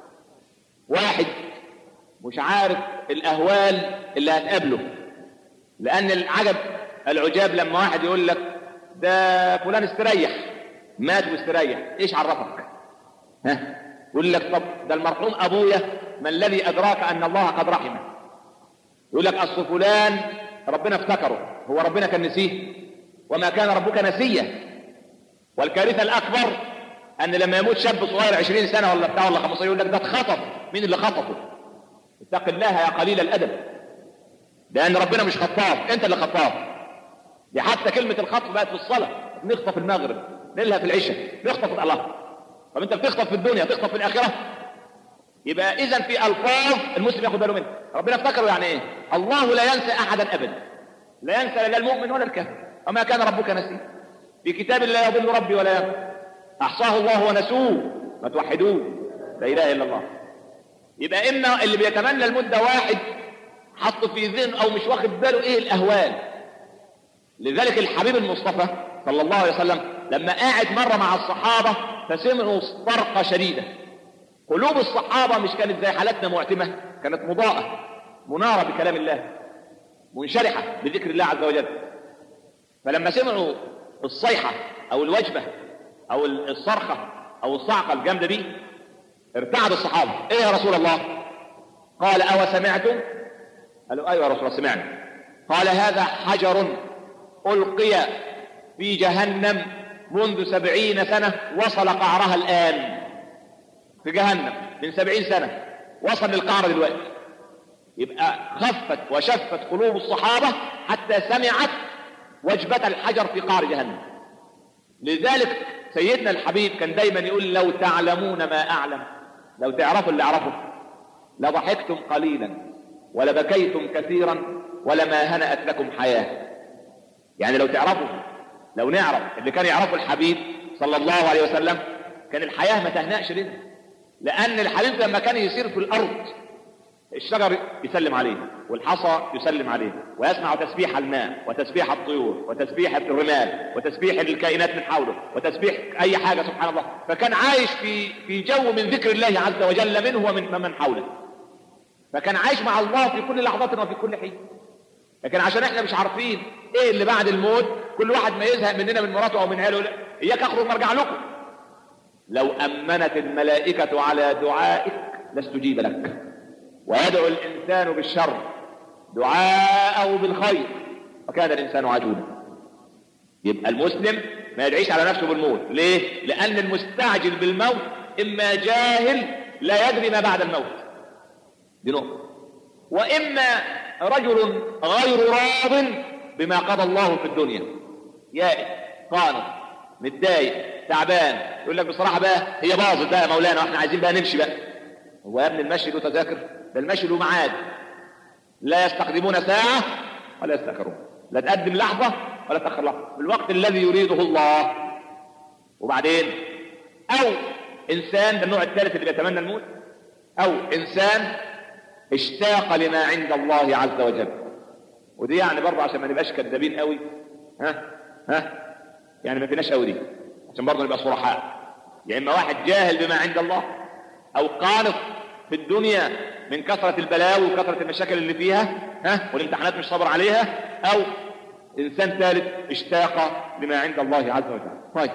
Speaker 2: واحد مش عارف الأهوال اللي هتقابله. لأن العجب العجاب لما واحد يقول لك ده فلان استريح مات واستريح، ايش عرفك؟ ها؟ يقول لك طب ده المرحوم أبويا ما الذي أدراك أن الله قد رحمه؟ يقول لك أصل فلان ربنا افتكره، هو ربنا كان نسيه؟ وما كان ربك نسيا. والكارثة الأكبر أن لما يموت شاب صغير عشرين سنة ولا بتاع ولا خمسة يقول لك ده اتخطف. مين اللي خطفه؟ اتق الله يا قليل الأدب، لأن ربنا مش خطاف، أنت اللي خطاف. دي حتى كلمة الخطف بقت في الصلاة، نخطف المغرب نلها في العشاء نخطف الله. طب أنت بتخطف في الدنيا تخطف في الآخرة؟ يبقى إذن في ألفاظ المسلم ياخد باله منها. ربنا افتكره يعني إيه؟ الله لا ينسى أحدا أبدا، لا ينسى لا المؤمن ولا الكافر، وما كان ربك نسيا. في كتاب لا يضل ربي ولا ينسى، أحصاه الله ونسوه ما توحدوه لا إله إلا الله. يبقى إما اللي بيتمنى المدة واحد حط في ذهن أو مش واخد باله إيه الأهوال. لذلك الحبيب المصطفى صلى الله عليه وسلم لما قاعد مرة مع الصحابة فسمعوا طرقة شديدة. قلوب الصحابة مش كانت زي حالتنا معتمة، كانت مضاءة منارة بكلام الله، منشرحة بذكر الله عز وجل. فلما سمعوا الصيحة أو الوجبة أو الصرخة أو الصعقة الجامدة دي ارتعد الصحابة. إيه يا رسول الله؟ قال أو سمعتم؟ قالوا أيوة يا رسول الله سمعنا. قال هذا حجر ألقي في جهنم منذ سبعين سنة وصل قعرها الآن. في جهنم من سبعين سنة وصل للقعر دلوقتي. يبقى خفت وشفت قلوب الصحابة حتى سمعت وجبة الحجر في قعر جهنم. لذلك سيدنا الحبيب كان دايما يقول لو تعلمون ما أعلم، لو تعرفوا اللي أعرفه لضحكتم قليلا ولبكيتم كثيرا ولما هنأت لكم حياة. يعني لو تعرفوا، لو نعرف اللي كان يعرفه الحبيب صلى الله عليه وسلم كان الحياة ما تهنأش لنا. لأن الحبيب لما كان يسير في الأرض الشجر يسلم عليه والحصى يسلم عليه، ويسمع تسبيح الماء وتسبيح الطيور وتسبيح الرمال وتسبيح الكائنات من حوله وتسبيح أي حاجة سبحان الله. فكان عايش في في جو من ذكر الله عز وجل منه ومن من حوله. فكان عايش مع الله في كل لحظة وفي كل حين. لكن عشان احنا مش عارفين ايه اللي بعد الموت، كل واحد ما يزهق مننا من مراته او من عياله اياك اخرج وارجع لكم. لو امنت الملائكة على دعائك لاستجيب لك، ويدعو الانسان بالشر دعاءه بالخير وكان الانسان عجولا. يبقى المسلم ما يدعيش على نفسه بالموت. ليه؟ لان المستعجل بالموت اما جاهل لا يدري ما بعد الموت، دي نقطة، واما رجل غير راض بما قضى الله في الدنيا، يائس قانط متضايق تعبان، يقول لك بصراحة بقى هي باظت بقى يا مولانا واحنا عايزين بقى نمشي بقى. هو يا ابن المشي له تذاكر؟ ده المشي له ميعاد، لا يستقدمون ساعة ولا يستأخرون، لا تقدم لحظة ولا تأخر لحظة، بالوقت الذي يريده الله. وبعدين او انسان، ده النوع الثالث اللي بيتمنى الموت، او انسان اشتاق لما عند الله عز وجل. ودي يعني برضه عشان ما نبقاش كذابين قوي، ها ها يعني ما فيناش قوي دي، عشان برضه نبقى صرحاء. يا اما واحد جاهل بما عند الله، او قانط في الدنيا من كثرة البلاوي وكثرة المشاكل اللي فيها ها والامتحانات مش صبر عليها، او انسان ثالث اشتاق لما عند الله عز وجل. طيب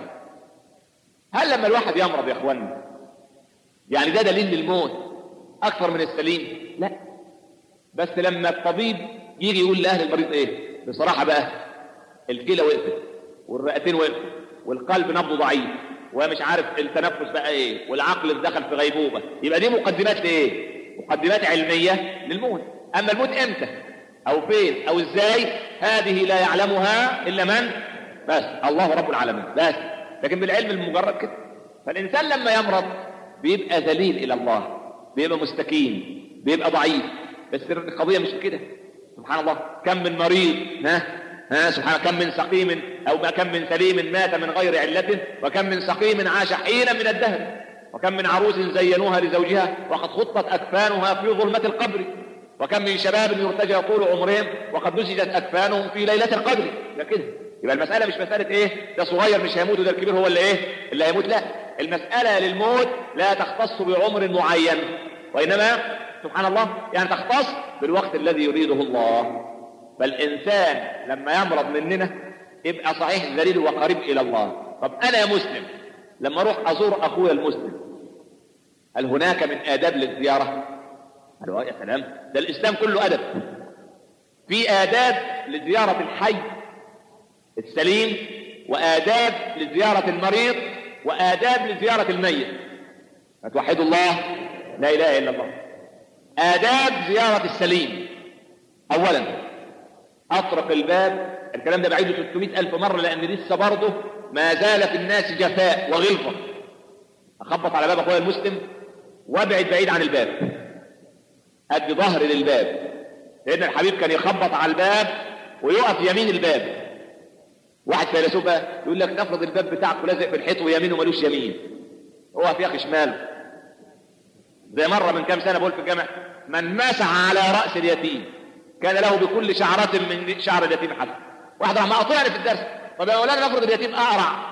Speaker 2: هل لما الواحد يمرض يا اخوانا يعني ده دليل للموت اكثر من السليم؟ لا، بس لما الطبيب يجي يقول لاهل المريض ايه بصراحة بقى الكلى وقفت والرئتين وقفت والقلب نبضه ضعيف ومش عارف التنفس بقى ايه والعقل دخل في غيبوبة، يبقى دي مقدمات لايه؟ مقدمات علمية للموت. اما الموت امتى او فين او ازاي هذه لا يعلمها الا من؟ بس الله رب العالمين بس. لكن بالعلم المجرد كده. فالانسان لما يمرض بيبقى ذليل الى الله، بيبقى مستكين، بيبقى ضعيف. بس القضية مش كده. سبحان الله، كم من مريض ها ها سبحان، كم من سقيم او ما كم من سليم مات من غير علة، وكم من سقيم عاش حينا من الدهر، وكم من عروس زينوها لزوجها وقد خطت اكفانها في ظلمة القبر، وكم من شباب يرتجى طول عمرهم وقد نسجت اكفانهم في ليلة القدر. ده كده. يبقى المسألة مش مسألة ايه ده صغير مش هيموت وده الكبير هو اللي ايه اللي هيموت، لا، المسألة للموت لا تختص بعمر معين، وإنما سبحان الله يعني تختص بالوقت الذي يريده الله. فالإنسان لما يمرض مننا يبقى صحيح ذليل وقريب إلى الله. طب أنا يا مسلم لما أروح أزور أخويا المسلم هل هناك من آداب للزيارة؟ قالوا يا سلام، ده الإسلام كله أدب. في آداب لزيارة الحي السليم، وآداب لزيارة المريض، وآداب لزيارة الميت. فتوحدوا الله لا إله إلا الله. آداب زيارة السليم: أولا أطرق الباب. الكلام ده بعيده ستمائة ألف مرة لأن لسه برضه ما زال في الناس جفاء وغلظة. أخبط على باب أخويا المسلم وابعد بعيد عن الباب، أدي ظهري للباب. لأن الحبيب كان يخبط على الباب ويقف يمين الباب. واحد فيلسوف يقول لك نفرض الباب بتاعك لازق في الحيط ويمينه ملوش يمين، هو في أخي شمال. زي مرة من كام سنة بقول في الجامع: من مسح على رأس اليتيم كان له بكل شعرة من شعر اليتيم حسن. واحد راح مقاطعني في الدرس: طب يا مولانا نفرض اليتيم أقرع.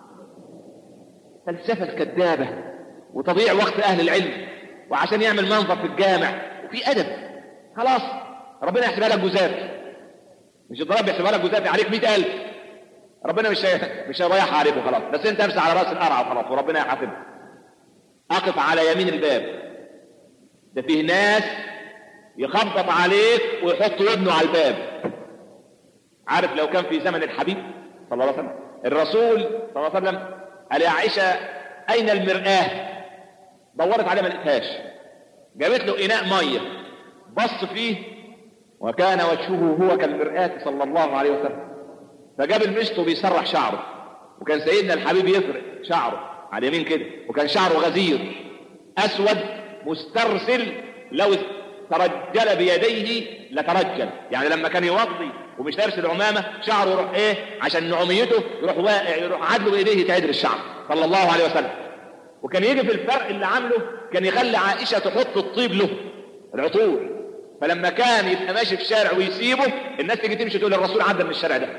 Speaker 2: فلسفة كذابة وتضيع وقت أهل العلم، وعشان يعمل منظر في الجامع وفي أدب. خلاص ربنا يحسبها لك جزافي، مش الضرب يحسبها لك جزافي عليك مئة ألف، ربنا مش مش هيضيعها عليك وخلاص، بس انت امسح على راس القرع وخلاص وربنا يحاسبك. اقف على يمين الباب. ده فيه ناس يخبط عليك ويحط ودنه على الباب. عارف لو كان في زمن الحبيب صلى الله عليه وسلم الرسول صلى الله عليه وسلم قال يا عائشة اين المرآة؟ دورت عليها ما لقيتهاش، جابت له اناء ميه بص فيه وكان وجهه هو كالمرآة صلى الله عليه وسلم. فجاب المشط وبيسرح شعره، وكان سيدنا الحبيب يفرق شعره على اليمين كده، وكان شعره غزير اسود مسترسل، لو ترجل بيديه لترجل، يعني لما كان يوضي ومش لابس العمامه شعره يروح ايه عشان نعوميته يروح واقع، يروح عدله بايديه يتعدل الشعر صلى الله عليه وسلم. وكان يجي في الفرق اللي عامله كان يخلي عائشه تحط الطيب له العطور، فلما كان يبقى ماشي في الشارع ويسيبه الناس تيجي تمشي تقول الرسول عدى من الشارع ده.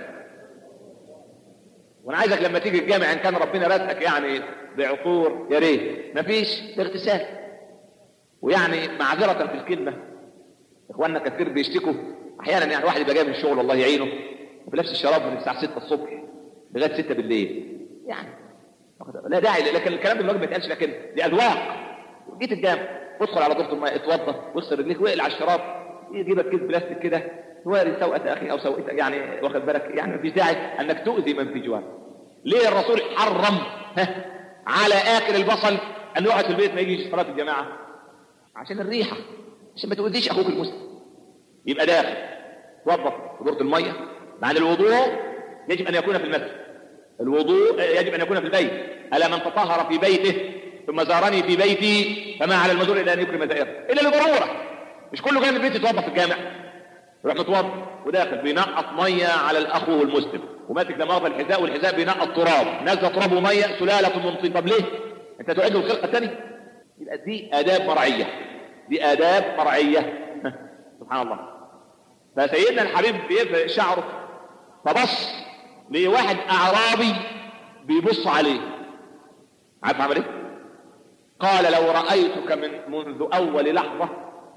Speaker 2: وانا عايزك لما تيجي الجامع ان كان ربنا رزقك يعني بعطور يا ريت مفيش اغتسال. ويعني معذره في الكلمه اخواننا كثير بيشتكوا احيانا، يعني واحد يبقى جاي من الشغل الله يعينه وفي نفس الشراب من الساعه ستة الصبح لغايه ستة بالليل، يعني لا داعي، لكن الكلام ده ما يتقالش، لكن دي اذواق. جيت الجامع ادخل على دورة الماء اتوضى واغسل رجليك واقلع على الشراب، يجيبك كيس بلاستيك كده تواري سوءة اخي او سوءتك، يعني واخد بالك، يعني مفيش داعي انك تؤذي من في جوارك. ليه الرسول حرم ها على اكل البصل انه يقعد في البيت ما يجيش صلاه الجماعه؟ عشان الريحه، عشان ما تؤذيش اخوك المسلم. يبقى داخل توضى في دورة الميه. بعد الوضوء يجب ان يكون في المسجد، الوضوء يجب ان يكون في البيت. الا من تطهر في بيته ثم زارني في بيتي فما على المزور الا ان يكرم زائره، الا لضروره. مش كله جاي من البيت يتوضى في الجامع، يروح متوضى وداخل بينقط ميه على الاخو المسلم وماسك دماغ الحذاء والحذاء بينقط تراب، نزل تراب وميه سلاله من طين. طب ليه؟ انت تعيد له الخلقه الثانيه؟ يبقى دي اداب مرعيه، دي اداب مرعيه سبحان الله. فسيدنا الحبيب بيفرق شعره، فبص لواحد اعرابي بيبص عليه. عارف عمل ايه؟ قال لو رأيتك من منذ اول لحظة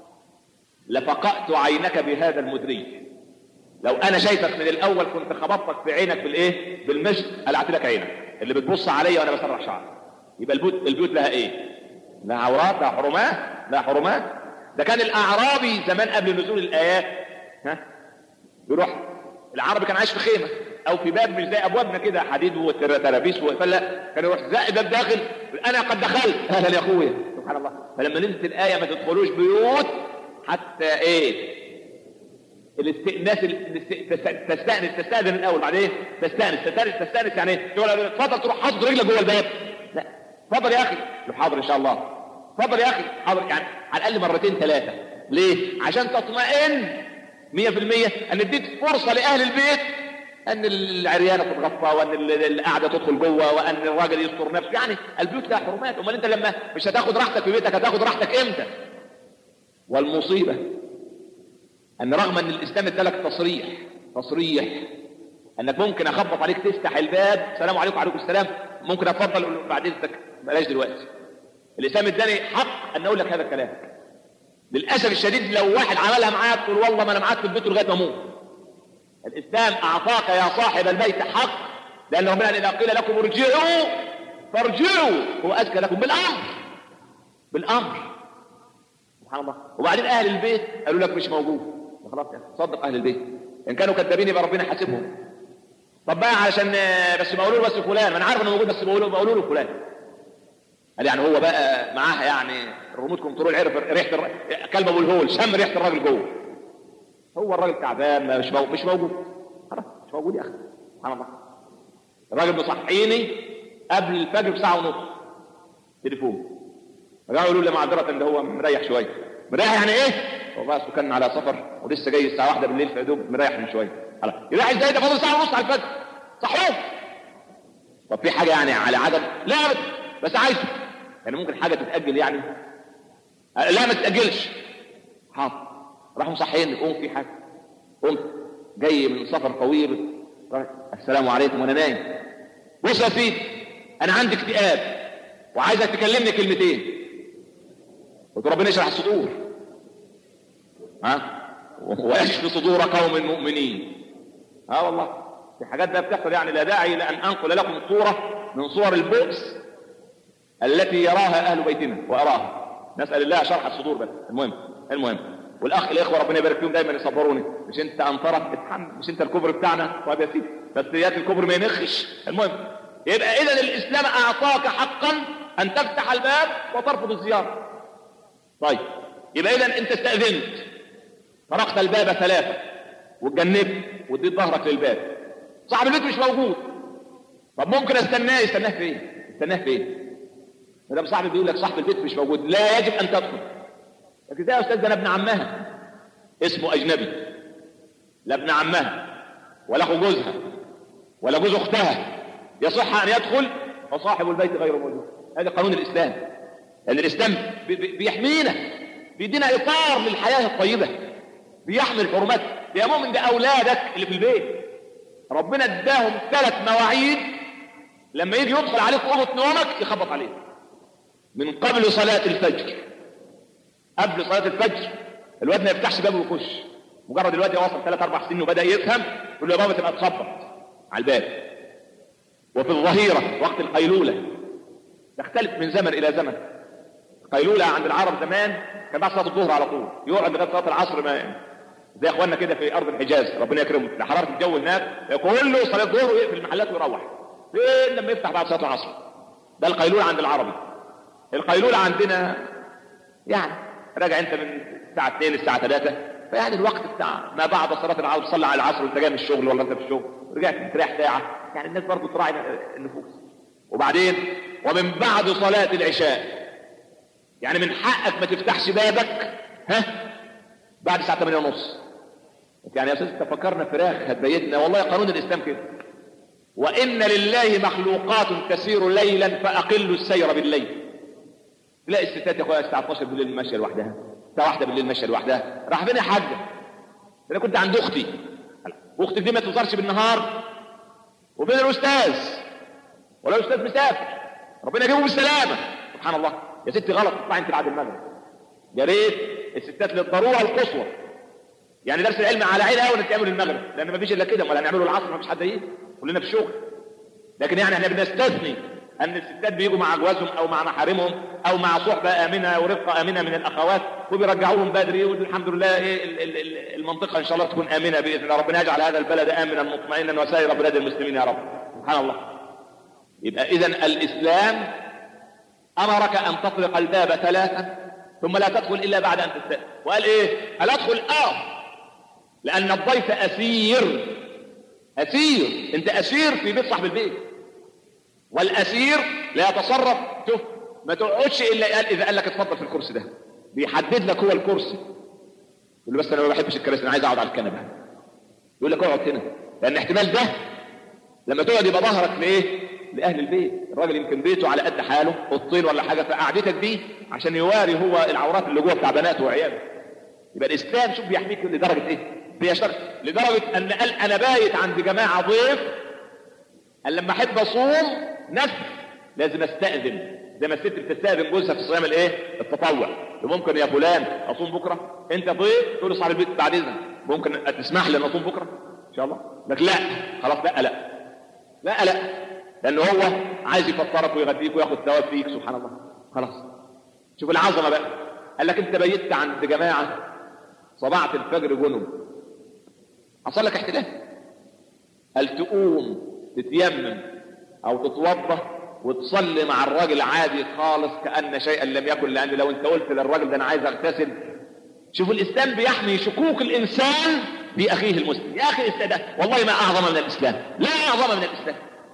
Speaker 2: لفقأت عينك بهذا المدري. لو انا شايفك من الاول كنت خبطتك في عينك بالايه؟ بالمشط، قلعت لك عينك اللي بتبص عليا وانا بسرح شعري. يبقى البيوت البيوت لها ايه؟ لها عورات، لها حرمات، لها حرمات. ده كان الاعرابي زمان قبل نزول الايات ها يروح العربي كان عايش في خيمه او في باب مش زي ابوابنا كده حديد وترابيس وفلا، كان يروح زائد باب داخل، انا قد دخلت اهلا يا اخويا سبحان الله. فلما نزلت الايه ما تدخلوش بيوت حتى ايه؟ الاستئناس تستأنس تستأذن الاول بعدين تستأنس تستأنس تستأنس يعني ايه؟ تقول اتفضل تروح حاطط رجلك جوه الباب. لا اتفضل يا اخي، حاضر ان شاء الله، اتفضل يا اخي حاضر، يعني على الاقل مرتين ثلاثه. ليه؟ عشان تطمئن مية في المية ان اديت فرصه لاهل البيت ان العريانه تتغطى وان القعده تدخل جوه وان الراجل يستر نفسه. يعني البيوت لها حرمات. امال انت لما مش هتاخد راحتك في بيتك هتاخد راحتك امتى؟ والمصيبه ان رغم ان الاسلام ادالك تصريح تصريح انك ممكن اخبط عليك تفتح الباب السلام عليكم وعليكم السلام، ممكن اتفضل بعدين بلاش دلوقتي. الاسلام اداني حق ان اقول لك هذا الكلام. للاسف الشديد لو واحد عملها معاك تقول والله ما انا معاك في البيت لغايه ما اموت. الاسلام اعطاك يا صاحب البيت حق، لان ربنا اذا قيل لكم ارجعوا فارجعوا هو ازكى لكم بالامر بالامر سبحان الله. وبعدين اهل البيت قالوا لك مش موجود، خلاص صدق اهل البيت، ان كانوا كذابين يبقى ربنا حاسبهم. طب بقى علشان بس بقولوا له بس فلان، ما انا عارف انه موجود بس بقولوا بقولوا له فلان. قال يعني هو بقى معاه يعني الريموت كنترول عرف ريحه الر... كلب ابو الهول شم ريحه الراجل جوه. هو الراجل تعبان مش موجود مش موجود خلاص مش موجود يا اخي سبحان الله. الراجل مصحيني قبل الفجر بساعه ونص تليفون، رجعوا يقولوا لي معذره ان هو مريح شويه. مريح يعني ايه؟ هو بقى كان على سفر ولسه جاي الساعه واحدة بالليل في دوب مريح من شويه. خلاص يريح ازاي ده فاضل ساعه ونص على الفجر؟ صحوه. طب في حاجه يعني على عدد؟ لا ابدا بس عايزه يعني ممكن حاجه تتاجل يعني؟ لا ما تتاجلش. حاضر. راحوا مصحيني قوم في حاجه. قمت جاي من سفر طويل السلام عليكم وانا نايم. بص يا سيدي انا عندي اكتئاب وعايزك تكلمني كلمتين. قلت ربنا يشرح الصدور ها ويشفي صدور قوم مؤمنين. ها والله في حاجات ده بتحصل يعني لا داعي لان انقل لكم صوره من صور البؤس التي يراها اهل بيتنا واراها. نسال الله شرح الصدور بس. المهم المهم والاخ الاخوه ربنا يبارك فيهم دايما يصبروني. مش انت انطره اتحمل، مش انت الكبر بتاعنا. طيب يا سيدي بس يات الكبر ما ينخش. المهم يبقى اذا الاسلام اعطاك حقا ان تفتح الباب وترفض الزياره. طيب يبقى اذا انت استاذنت طرقت الباب ثلاثه واتجنبت واديت ظهرك للباب، صاحب البيت مش موجود. طب ممكن استناه. يستناه فين؟ استناه فين؟ ما دام صاحب بيقول لك صاحب البيت مش موجود لا يجب ان تدخل. لكن ازاي يا استاذ ده انا ابن عمها اسمه اجنبي، لا ابن عمها ولا اخو جوزها ولا جوز اختها يصح ان يدخل وصاحب البيت غير موجود. هذا قانون الاسلام. لان الاسلام بي بي بيحمينا، بيدينا اطار للحياه الطيبه، بيحمي الحرمات. يا مؤمن ده اولادك اللي في البيت ربنا اداهم ثلاث مواعيد لما يجي يدخل عليك اوضه نومك يخبط عليك من قبل صلاه الفجر. قبل صلاه الفجر الواد ما يفتحش بابه ويخش. مجرد الواد يوصل ثلاث اربع سنين وبدا يفهم يقول له يا بابا تبقى تخبط على الباب. وفي الظهيره وقت القيلوله تختلف من زمن الى زمن. قيلوله عند العرب زمان كان بعد صلاه الظهر على طول، يقعد لغايه صلاه العصر ما زي اخواننا كده في ارض الحجاز ربنا يكرمه لحراره الجو هناك كله صلاه الظهر ويقفل المحلات ويروح. فين لما يفتح بعد صلاه العصر؟ ده القيلوله عند العربي. القيلوله عندنا يعني راجع انت من الساعه اثنين الساعه ثلاثة، فيعني الوقت بتاع ما بعد صلاه العصر تصلي على العصر وانت جاي من الشغل ولا انت في الشغل رجعت تريح ساعه. يعني الناس برضه تراعي النفوس. وبعدين ومن بعد صلاه العشاء يعني من حقك ما تفتحش بابك ها بعد الساعه ثمانية ونص. يعني يا استاذ تفكرنا فراخ هتبيتنا. والله قانون الاسلام كده. وان لله مخلوقات تسير ليلا فاقلوا السير بالليل. تلاقي الستات يا اخويا الساعه اتناشر بالليل ماشيه لوحدها، الساعه واحدة بالليل ماشيه لوحدها. راح فين يا حاجه؟ انا كنت عند اختي، واختك دي ما تظهرش بالنهار، وفين الاستاذ؟ ولا الاستاذ مسافر، ربنا يجيبه بالسلامه. سبحان الله يا ستي غلط، اطلعي انت بعد المغرب. يا ريت الستات للضروره القصوى، يعني درس العلم على عين قوي نتعمل المغرب، لان ما فيش الا كده، ولا هنعمله العصر ما فيش حد يجي، كلنا في الشغل. لكن يعني احنا بنستثني ان الستات بيجوا مع جوازهم او مع محارمهم او مع صحبه امنه ورفقه امنه من الاخوات، وبيرجعوهم بدري، والحمد لله ايه المنطقه ان شاء الله تكون امنه باذن الله. ربنا يجعل هذا البلد امنا مطمئنا وسائر بلاد المسلمين يا رب. سبحان الله. يبقى اذا الاسلام امرك ان تطرق الباب ثلاثا ثم لا تدخل الا بعد ان تستأذن. وقال ايه؟ قال ادخل اه لان الضيف اسير. اسير، انت اسير في بيت صاحب البيت، والاسير لا يتصرف. شوف ما تقعدش الا قال اذا قال لك اتفضل في الكرسي ده، بيحدد لك هو الكرسي. يقول له بس انا ما بحبش الكراسي، انا عايز اقعد على الكنبه. يقول لك اقعد هنا، لان احتمال ده لما تقعد يبقى ظهرك لايه؟ لاهل البيت. الراجل يمكن بيته على قد حاله، اوضتين ولا حاجه، فقعدتك دي عشان يواري هو العورات اللي جوه بتاع بناته وعياله. يبقى الاسلام شوف بيحميك لدرجه ايه؟ بيشترك لدرجه ان قال انا بايت عند جماعه ضيف، قال لما احب اصوم نفس لازم استاذن، زي ما الست بتستاذن جوزها في صيام الايه؟ التطوع. ممكن يا فلان اصوم بكره؟ انت ضيف تقول لصاحب البيت بعد اذنك ممكن تسمح لي ان اصوم بكره ان شاء الله؟ لك لا، خلاص لا لا لا لا، لانه هو عايز يفطرك ويغديك وياخد ثواب فيك. سبحان الله. خلاص شوف العظمه بقى. قال لك انت بيتت عند جماعه صبعت الفجر جنب، حصل لك احتلال، قال تقوم تتيمم او تتوضا وتصلي مع الراجل عادي خالص كأن شيئا لم يكن، لان لو انت قلت للراجل ده انا عايز اغتسل. شوف الاسلام بيحمي شكوك الانسان في اخيه المسلم. يا اخي الاسلام والله ما اعظم من الاسلام، لا اعظم من الاسلام.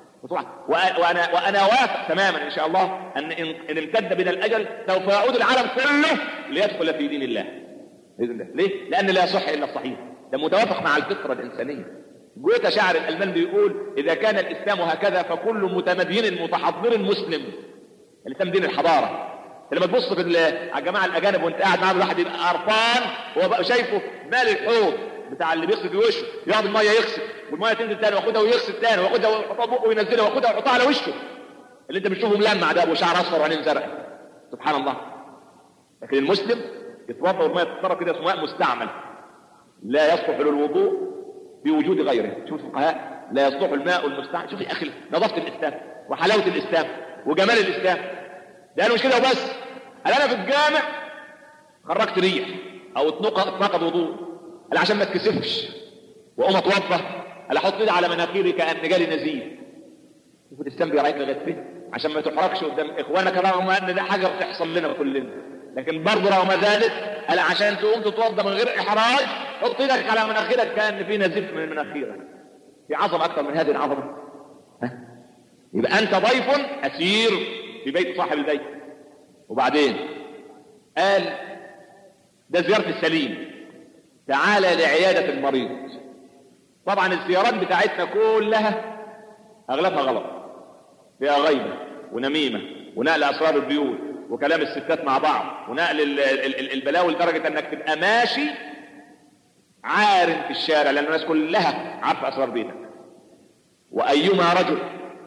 Speaker 2: وانا وانا وافق تماما ان شاء الله ان ان امتد بنا الاجل سوف يعود العالم كله ليدخل في دين الله باذن الله. ليه؟ لان لا يصح الا الصحيح، ده متوافق مع الفطره الانسانيه. جوته شاعر الالمان بيقول اذا كان الاسلام هكذا فكل متمدين متحضر مسلم. الاسلام دين الحضاره. لما تبص في على الجماعه الاجانب وانت قاعد معاهم الواحد يبقى قرفان، هو بقى شايفه مال الحوض بتاع اللي بيغسل وشه، يقعد الميه يغسل والميه تنزل تاني وياخدها ويغسل تاني وياخدها ويحطها بقه وينزلها وياخدها ويحطها على وشه، اللي انت بتشوفه ملمع ده ابو شعر اصفر وعينين زرق. سبحان الله. لكن المسلم يتوضا والميه تتصرف كده، اسمه ماء مستعمل لا يصلح للوضوء بوجود غيره. شوف الفقهاء لا يصلح الماء المستعمل. شوف يا اخي نظافه الاسلام وحلاوه الاسلام وجمال الاسلام. ده مش كده وبس، قال انا في الجامع خرجت ريح او اتنقض وضوء، قال عشان ما اتكسفش واقوم اتوضا، قال احط ايدي على مناخيري كان جالي نزيف. شوف الاسلام بيراعيك لغايه فين عشان ما تحركش قدام اخوانك، رغم ان ده حاجه بتحصل لنا كلنا، لكن برضه رغم ذلك قال عشان تقوم تتوضا من غير احراج حط ايدك على مناخيرك كان في نزيف من مناخيرك. في عظمه اكثر من هذه العظمه؟ ها؟ يبقى انت ضيف اسير في بيت صاحب البيت. وبعدين قال ده زياره السليم، تعالى لعياده المريض. طبعا الزيارات بتاعتنا كلها اغلبها غلط، فيها غيبه ونميمه ونقل اسرار البيوت وكلام الستات مع بعض ونقل البلاوي لدرجه انك تبقى ماشي عارف في الشارع، لان الناس كلها عارفه اسرار بيتك. وايما رجل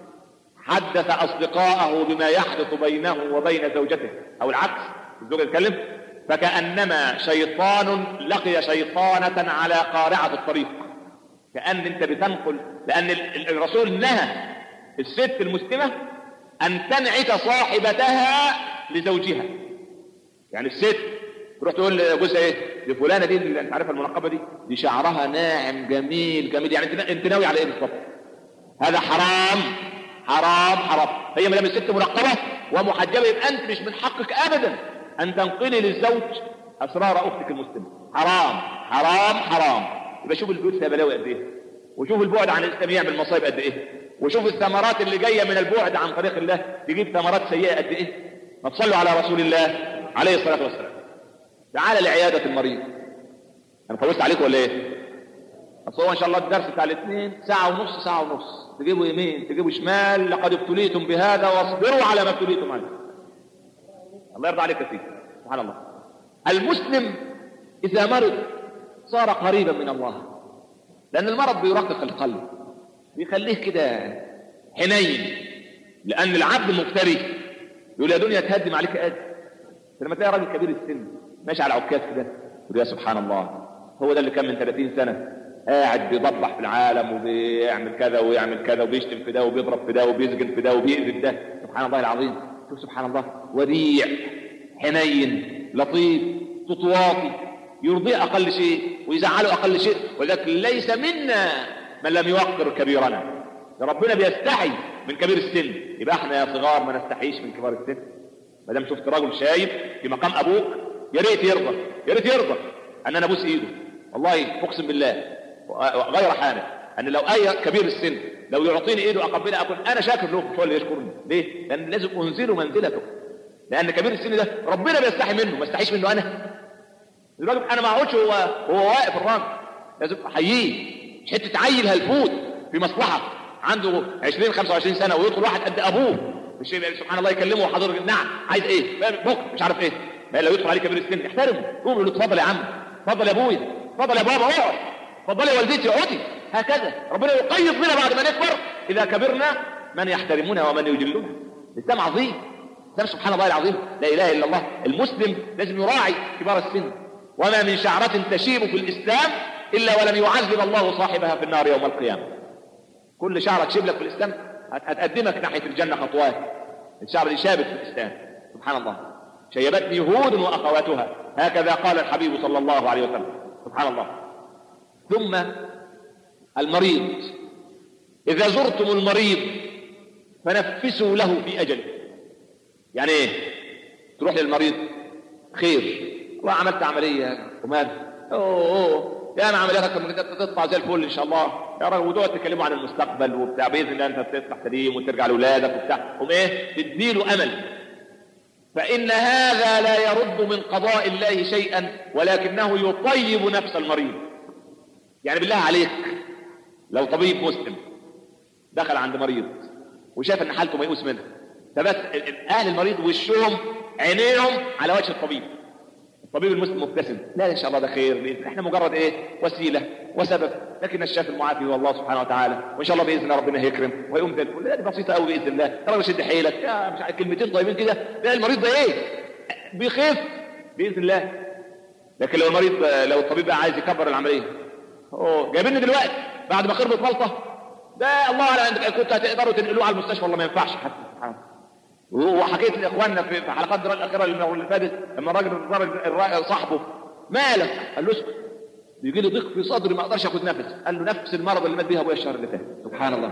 Speaker 2: حدث اصدقاءه بما يحدث بينه وبين زوجته او العكس، الزوجه تتكلم، فكانما شيطان لقي شيطانه على قارعه الطريق. كأن انت بتنقل، لان الرسول نهى الست المسلمة ان تنعت صاحبتها لزوجها. يعني الست تروح تقول لجوزها ايه؟ دي فلانة دي اللي انت عارفها المنقبة دي، دي شعرها ناعم جميل جميل، يعني انت ناوي على ايه بالظبط؟ هذا حرام حرام حرام. هي ما دام الست منقبة ومحجبة يبقى انت مش من حقك ابدا ان تنقلي للزوج اسرار اختك المسلمة. حرام حرام حرام. يبقى شوف البيوت فيها بلاوي قد ايه، وشوف البعد عن الاسلام يعمل مصايب قد ايه، وشوف الثمرات اللي جايه من البعد عن طريق الله تجيب ثمرات سيئه قد ايه. ما تصلوا على رسول الله عليه الصلاه والسلام. تعال لعياده المريض. انا فوزت عليكم ولا ايه؟ اصل هو ان شاء الله الدرس بتاع الاثنين ساعه ونص ساعه ونص، تجيبوا يمين تجيبوا شمال، لقد ابتليتم بهذا واصبروا على ما ابتليتم عليه. الله يرضى عليك يا سيدي. سبحان الله. المسلم اذا مرض صار قريبا من الله، لأن المرض بيرقق القلب، بيخليه كده حنين، لأن العبد المفتري يقول يا دنيا تهدم عليك قد. لما تلاقي راجل كبير السن ماشي على عكاز كده يقول يا سبحان الله، هو ده اللي كان من ثلاثين سنة قاعد بيضبح في العالم وبيعمل كذا ويعمل كذا وبيشتم في ده وبيضرب في ده وبيسجن في ده وبيأذي في ده. سبحان الله العظيم، شوف سبحان الله، وديع حنين لطيف تطواطي، يرضيه أقل شيء ويزعله أقل شيء. وذلك ليس منا من لم يوقر كبيرنا، ربنا بيستحي من كبير السن، يبقى احنا يا صغار ما نستحيش من كبار السن. ما دام شفت راجل شايب في مقام ابوك يا ريت يرضى، يا ريت يرضى ان انا ابوس ايده. والله اقسم بالله غير حانه ان لو اي كبير السن لو يعطيني ايده اقبلها اكون انا شاكر له، مش هو اللي يشكرني. ليه؟ لان لازم انزله منزلته، لان كبير السن ده ربنا بيستحي منه، ما استحيش منه انا. الراجل انا ما اقعدش هو هو واقف الراجل، لازم احييه. حته عيل هلفوت في مصلحه عنده عشرين خمسة وعشرين سنه ويدخل واحد قد ابوه مش سبحان الله يكلمه وحضرتك نعم عايز ايه بكره مش عارف ايه، ما لو يدخل عليه كبير السن احترمه، قوم له اتفضل يا عم، اتفضل يا ابويا، اتفضل يا بابا اقعد، اتفضل يا والدتي اقعدي. هكذا ربنا يقيض بنا بعد ما نكبر اذا كبرنا من يحترمنا ومن يجلنا. الاسلام عظيم، الاسلام سبحان الله العظيم، لا اله الا الله. المسلم لازم يراعي كبار السن، وما من شعرة تشيب في الاسلام الا ولم يعذب الله صاحبها في النار يوم القيامه. كل شعرة تشيب لك في الاسلام هتقدمك ناحيه الجنه خطوات. الشعر اللي شابت في الاسلام سبحان الله، شيبتني هود واخواتها، هكذا قال الحبيب صلى الله عليه وسلم سبحان الله. ثم المريض، اذا زرتم المريض فنفسوا له في اجله. يعني ايه؟ تروح للمريض خير، والله عملت عمليه ومات، اوه اوه يا انا عمليات اكتر من كده تطلع زي الفل ان شاء الله يا راجل، وتقعد تكلموا عن المستقبل وبتاع، باذن الله انت تطلع سليم وترجع لاولادك وبتاع، قوم ايه تديله امل. فان هذا لا يرد من قضاء الله شيئا ولكنه يطيب نفس المريض. يعني بالله عليك لو طبيب مسلم دخل عند مريض وشاف ان حالته ميؤوس منها، فبس اهل المريض وشهم عينيهم على وجه الطبيب، الطبيب المسلم مبتسم، لا ان شاء الله ده خير، احنا مجرد ايه وسيله وسبب، لكن الشافي المعافي هو الله سبحانه وتعالى، وان شاء الله باذن الله ربنا هيكرم ويقوم ده الكل. دي بسيطه قوي باذن الله، ترى شد حيلك يا مش عارف كلمتين طيبين كده، ده المريض ده ايه بيخف باذن الله. لكن لو المريض لو الطبيب بقى عايز يكبر العمليه، اوه جايبيني دلوقتي بعد ما خربت غلطه، ده الله اعلم كنت هتقدروا تنقلوه على المستشفى والله ما ينفعش حتى. وحكيت لاخواننا في حلقات الدراسه الاخيره اللي فاتت لما الراجل صاحبه مالك قال له اسكت بيجي لي ضيق في صدري ما اقدرش اخد نفس، قال له نفس المرض اللي مات بيه ابويا الشهر اللي فات. سبحان الله.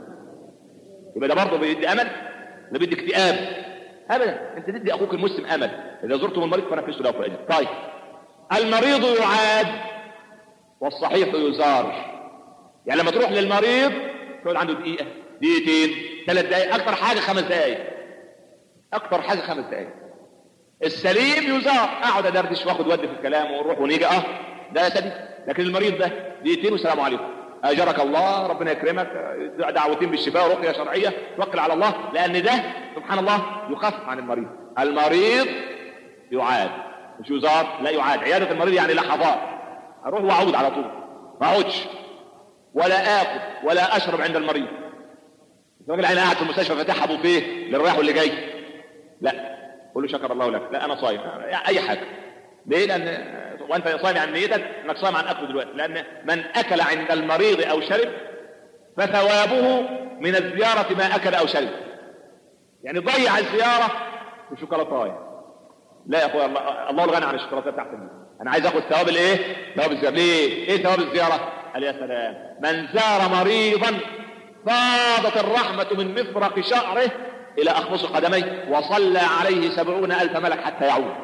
Speaker 2: يبقى ده برضه بيدي امل؟ ده بيدي اكتئاب؟ ابدا، انت تدي اخوك المسلم امل. اذا زرتم المريض فنفسوا له في اجل. طيب المريض يعاد والصحيح يزار. يعني لما تروح للمريض تقعد عنده دقيقه دقيقتين ثلاث دقائق، اكثر حاجه خمس دقائق، اكثر حاجه خمس دقائق. السليم يزار، اقعد ادردش واخد ود في الكلام ونروح ونيجي اه ده سليم. لكن المريض ده دقيقتين والسلام عليكم، اجرك الله ربنا يكرمك، دعوتين بالشفاء ورقيه شرعيه، توكل على الله، لان ده سبحان الله يخفف عن المريض. المريض يعاد مش يزار، لا يعاد. عياده المريض يعني لحظات، اروح واعود على طول، ما اقعدش ولا اكل ولا اشرب عند المريض. الراجل انا قاعد في المستشفى فاتحها بوفيه للرايح واللي جاي، لا قول له شكر الله لك، لا انا صايم اي حاجه. ليه؟ لان وانت صايم عن نيتك انك صايم عن اكله دلوقتي، لان من اكل عند المريض او شرب فثوابه من الزياره ما اكل او شرب. يعني ضيع الزياره في شوكولاتايه، لا يا اخويا الله, الله الغني عن الشوكولاته بتاعتك، انا عايز اخد ثواب الايه؟ ثواب الزياره. ليه؟ ايه ثواب الزياره؟ قال يا سلام، من زار مريضا فاضت الرحمه من مفرق شعره الى اخمص قدميه وصلى عليه سبعون الف ملك حتى يعود.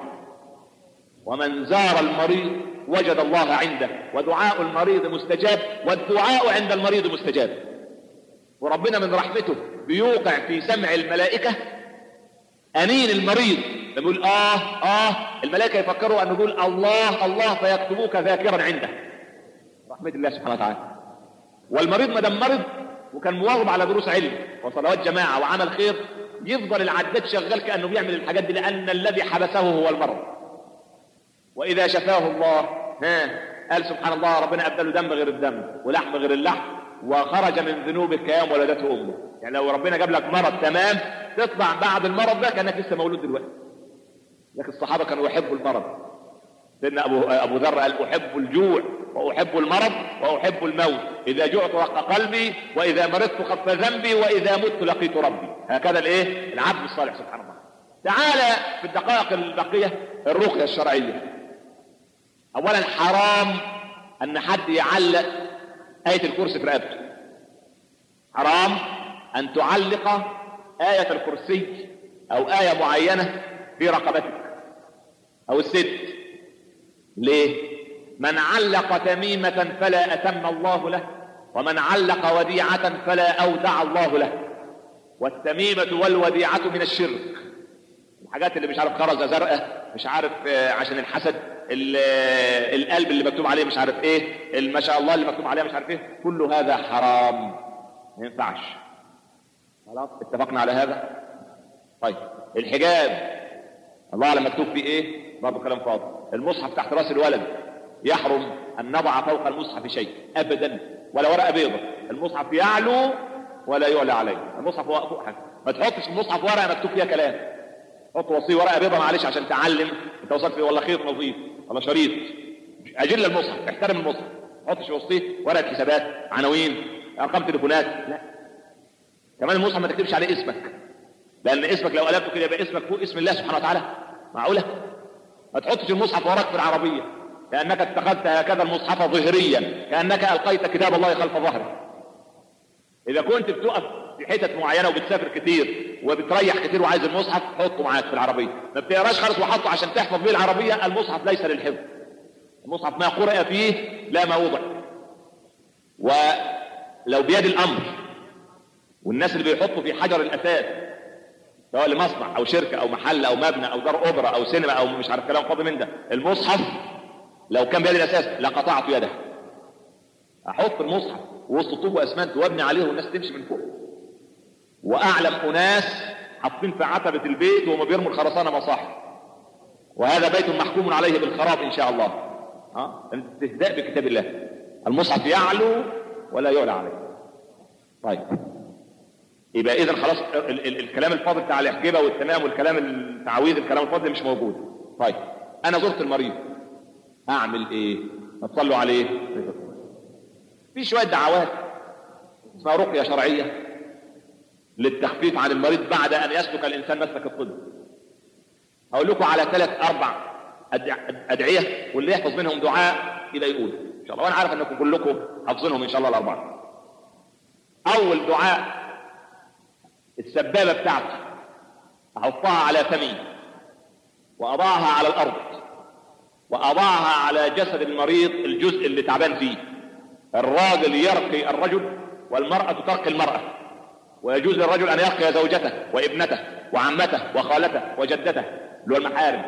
Speaker 2: ومن زار المريض وجد الله عنده، ودعاء المريض مستجاب، والدعاء عند المريض مستجاب. وربنا من رحمته بيوقع في سمع الملائكة أنين المريض، يقول آه آه الملائكة يفكروا أن يقول الله الله فيكتبوك ذاكرا عنده. رحمة الله سبحانه وتعالى. والمريض ما دام مرض وكان مواظب على دروس علم وصلوات جماعة وعمل خير، يفضل العداد شغال كأنه بيعمل الحاجات دي، لأن الذي حبسه هو المرض. وإذا شفاه الله ها قال سبحان الله ربنا أبدله دم غير الدم ولحم غير اللحم وخرج من ذنوبك كيوم ولدته أمه. يعني لو ربنا جاب لك مرض تمام تطلع بعد المرض ده كأنك لسه مولود دلوقتي. لكن الصحابة كانوا يحبوا المرض. سيدنا أبو, أبو ذر قال أحب الجوع وأحب المرض وأحب الموت، إذا جعت رق قلبي وإذا مرضت خف ذنبي وإذا مت لقيت ربي. هكذا الإيه؟ العبد الصالح سبحان الله. تعالى في الدقائق الباقية الرقية الشرعية. أولا حرام أن حد يعلق آية الكرسي في رقبته. حرام أن تعلق آية الكرسي أو آية معينة في رقبتك أو الست. ليه؟ من علق تميمة فلا أتم الله له، ومن علق وديعة فلا أودع الله له. والتميمة والوديعة من الشرك، الحاجات اللي مش عارف خرزة زرقاء مش عارف عشان الحسد، القلب اللي مكتوب عليه مش عارف ايه، ما شاء الله اللي مكتوب عليه مش عارف ايه، كل هذا حرام ما ينفعش. خلاص اتفقنا على هذا. طيب الحجاب الله اعلم مكتوب فيه ايه، برضه كلام فاضي. المصحف تحت راس الولد يحرم ان نضع فوق المصحف شيء ابدا ولا ورقه بيضاء. المصحف يعلو ولا يعلى عليه. المصحف فوق حاجه، ما تحطش في المصحف ورقه مكتوب فيها كلام. حط وصيه ورقه بيضاء معلش عشان تعلم انت وصلت فيه، ولا خيط نظيف ولا شريط. اجل المصحف، احترم المصحف. ما تحطش وصيه ورقه حسابات عناوين ارقام تليفونات، لا. كمان المصحف ما تكتبش عليه اسمك، لان اسمك لو قلبته كده يبقى اسمك فوق اسم الله سبحانه وتعالى. معقوله؟ ما تحطش المصحف وراك في العربيه كانك اتخذت هكذا المصحف ظهريا، كانك القيت كتاب الله خلف ظهرك. اذا كنت بتقف في حتت معينه وبتسافر كتير وبتريح كتير وعايز المصحف حطه معاك في العربيه، ما بتقراش خالص وحطه عشان تحفظ بيه العربيه. المصحف ليس للحفظ، المصحف ما قرأ فيه لا ما وضع. ولو بيد الامر والناس اللي بيحطوا في حجر الاساس سواء لمصنع او شركه او محل او مبنى او دار اوبرا او سينما او مش عارف كلام فاضي من ده، المصحف لو كان بيد الاساس لقطعت يده. احط المصحف وسط طوب واسمنت وابني عليه والناس تمشي من فوق. واعلم اناس حاطين في عتبه البيت وهم بيرموا الخرسانه مصاحف، وهذا بيت محكوم عليه بالخراب ان شاء الله. ها استهزاء بكتاب الله. المصحف يعلو ولا يعلى عليه. طيب يبقى اذا خلاص ال ال الكلام الفاضي بتاع الاحجبه والتمام والكلام التعويذ الكلام الفاضي مش موجود. طيب انا زرت المريض اعمل ايه؟ ما تصلوا عليه. في شويه دعوات اسمها رقيه شرعيه للتخفيف عن المريض بعد ان يسلك الانسان مسلك الطب. هقول لكم على ثلاث اربع ادعيه واللي يحفظ منهم دعاء يبقى يقول ان شاء الله، وانا عارف انكم كلكم حافظينهم ان شاء الله الاربعه. اول دعاء السبابه بتاعتي احطها على فمي واضعها على الارض واضعها على جسد المريض الجزء اللي تعبان فيه. الراجل يرقي الرجل والمرأة ترقي المرأة، ويجوز للرجل ان يرقي زوجته وابنته وعمته وخالته وجدته اللي هو المحارم،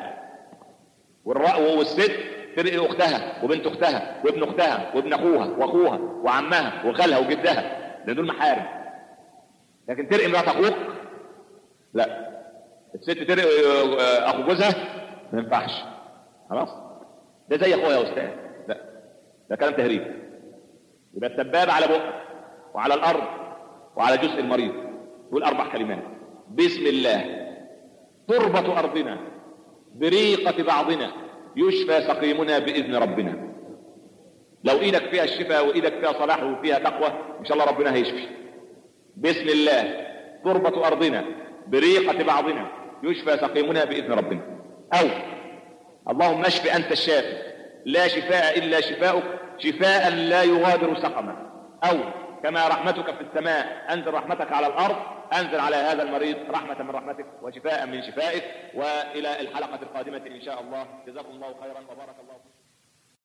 Speaker 2: والست ترقي اختها وبنت اختها وابن اختها وابن اخوها واخوها وعمها وخالها وجدها، لان دول محارم. لكن ترقي مرات اخوك لا، الست ترقي اخو جوزها ما ينفعش. خلاص ده زي اخويا يا استاذ، لا ده كلام تهريب. يبقى السبابه على بقك وعلى الارض وعلى جزء المريض. يقول اربع كلمات: بسم الله تربة ارضنا بريقة بعضنا يشفى سقيمنا باذن ربنا. لو ايدك فيها الشفاء وايدك فيها صلاح وفيها تقوى ان شاء الله ربنا هيشفي. بسم الله تربة ارضنا بريقة بعضنا يشفى سقيمنا باذن ربنا. او اللهم اشف انت الشافي لا شفاء الا شفاؤك شفاء لا يغادر سقما. او كما رحمتك في السماء انزل رحمتك على الارض، انزل على هذا المريض رحمة من رحمتك وشفاء من شفائك. والى الحلقة القادمة ان شاء الله. جزاكم الله خيرا وبارك الله فيكم.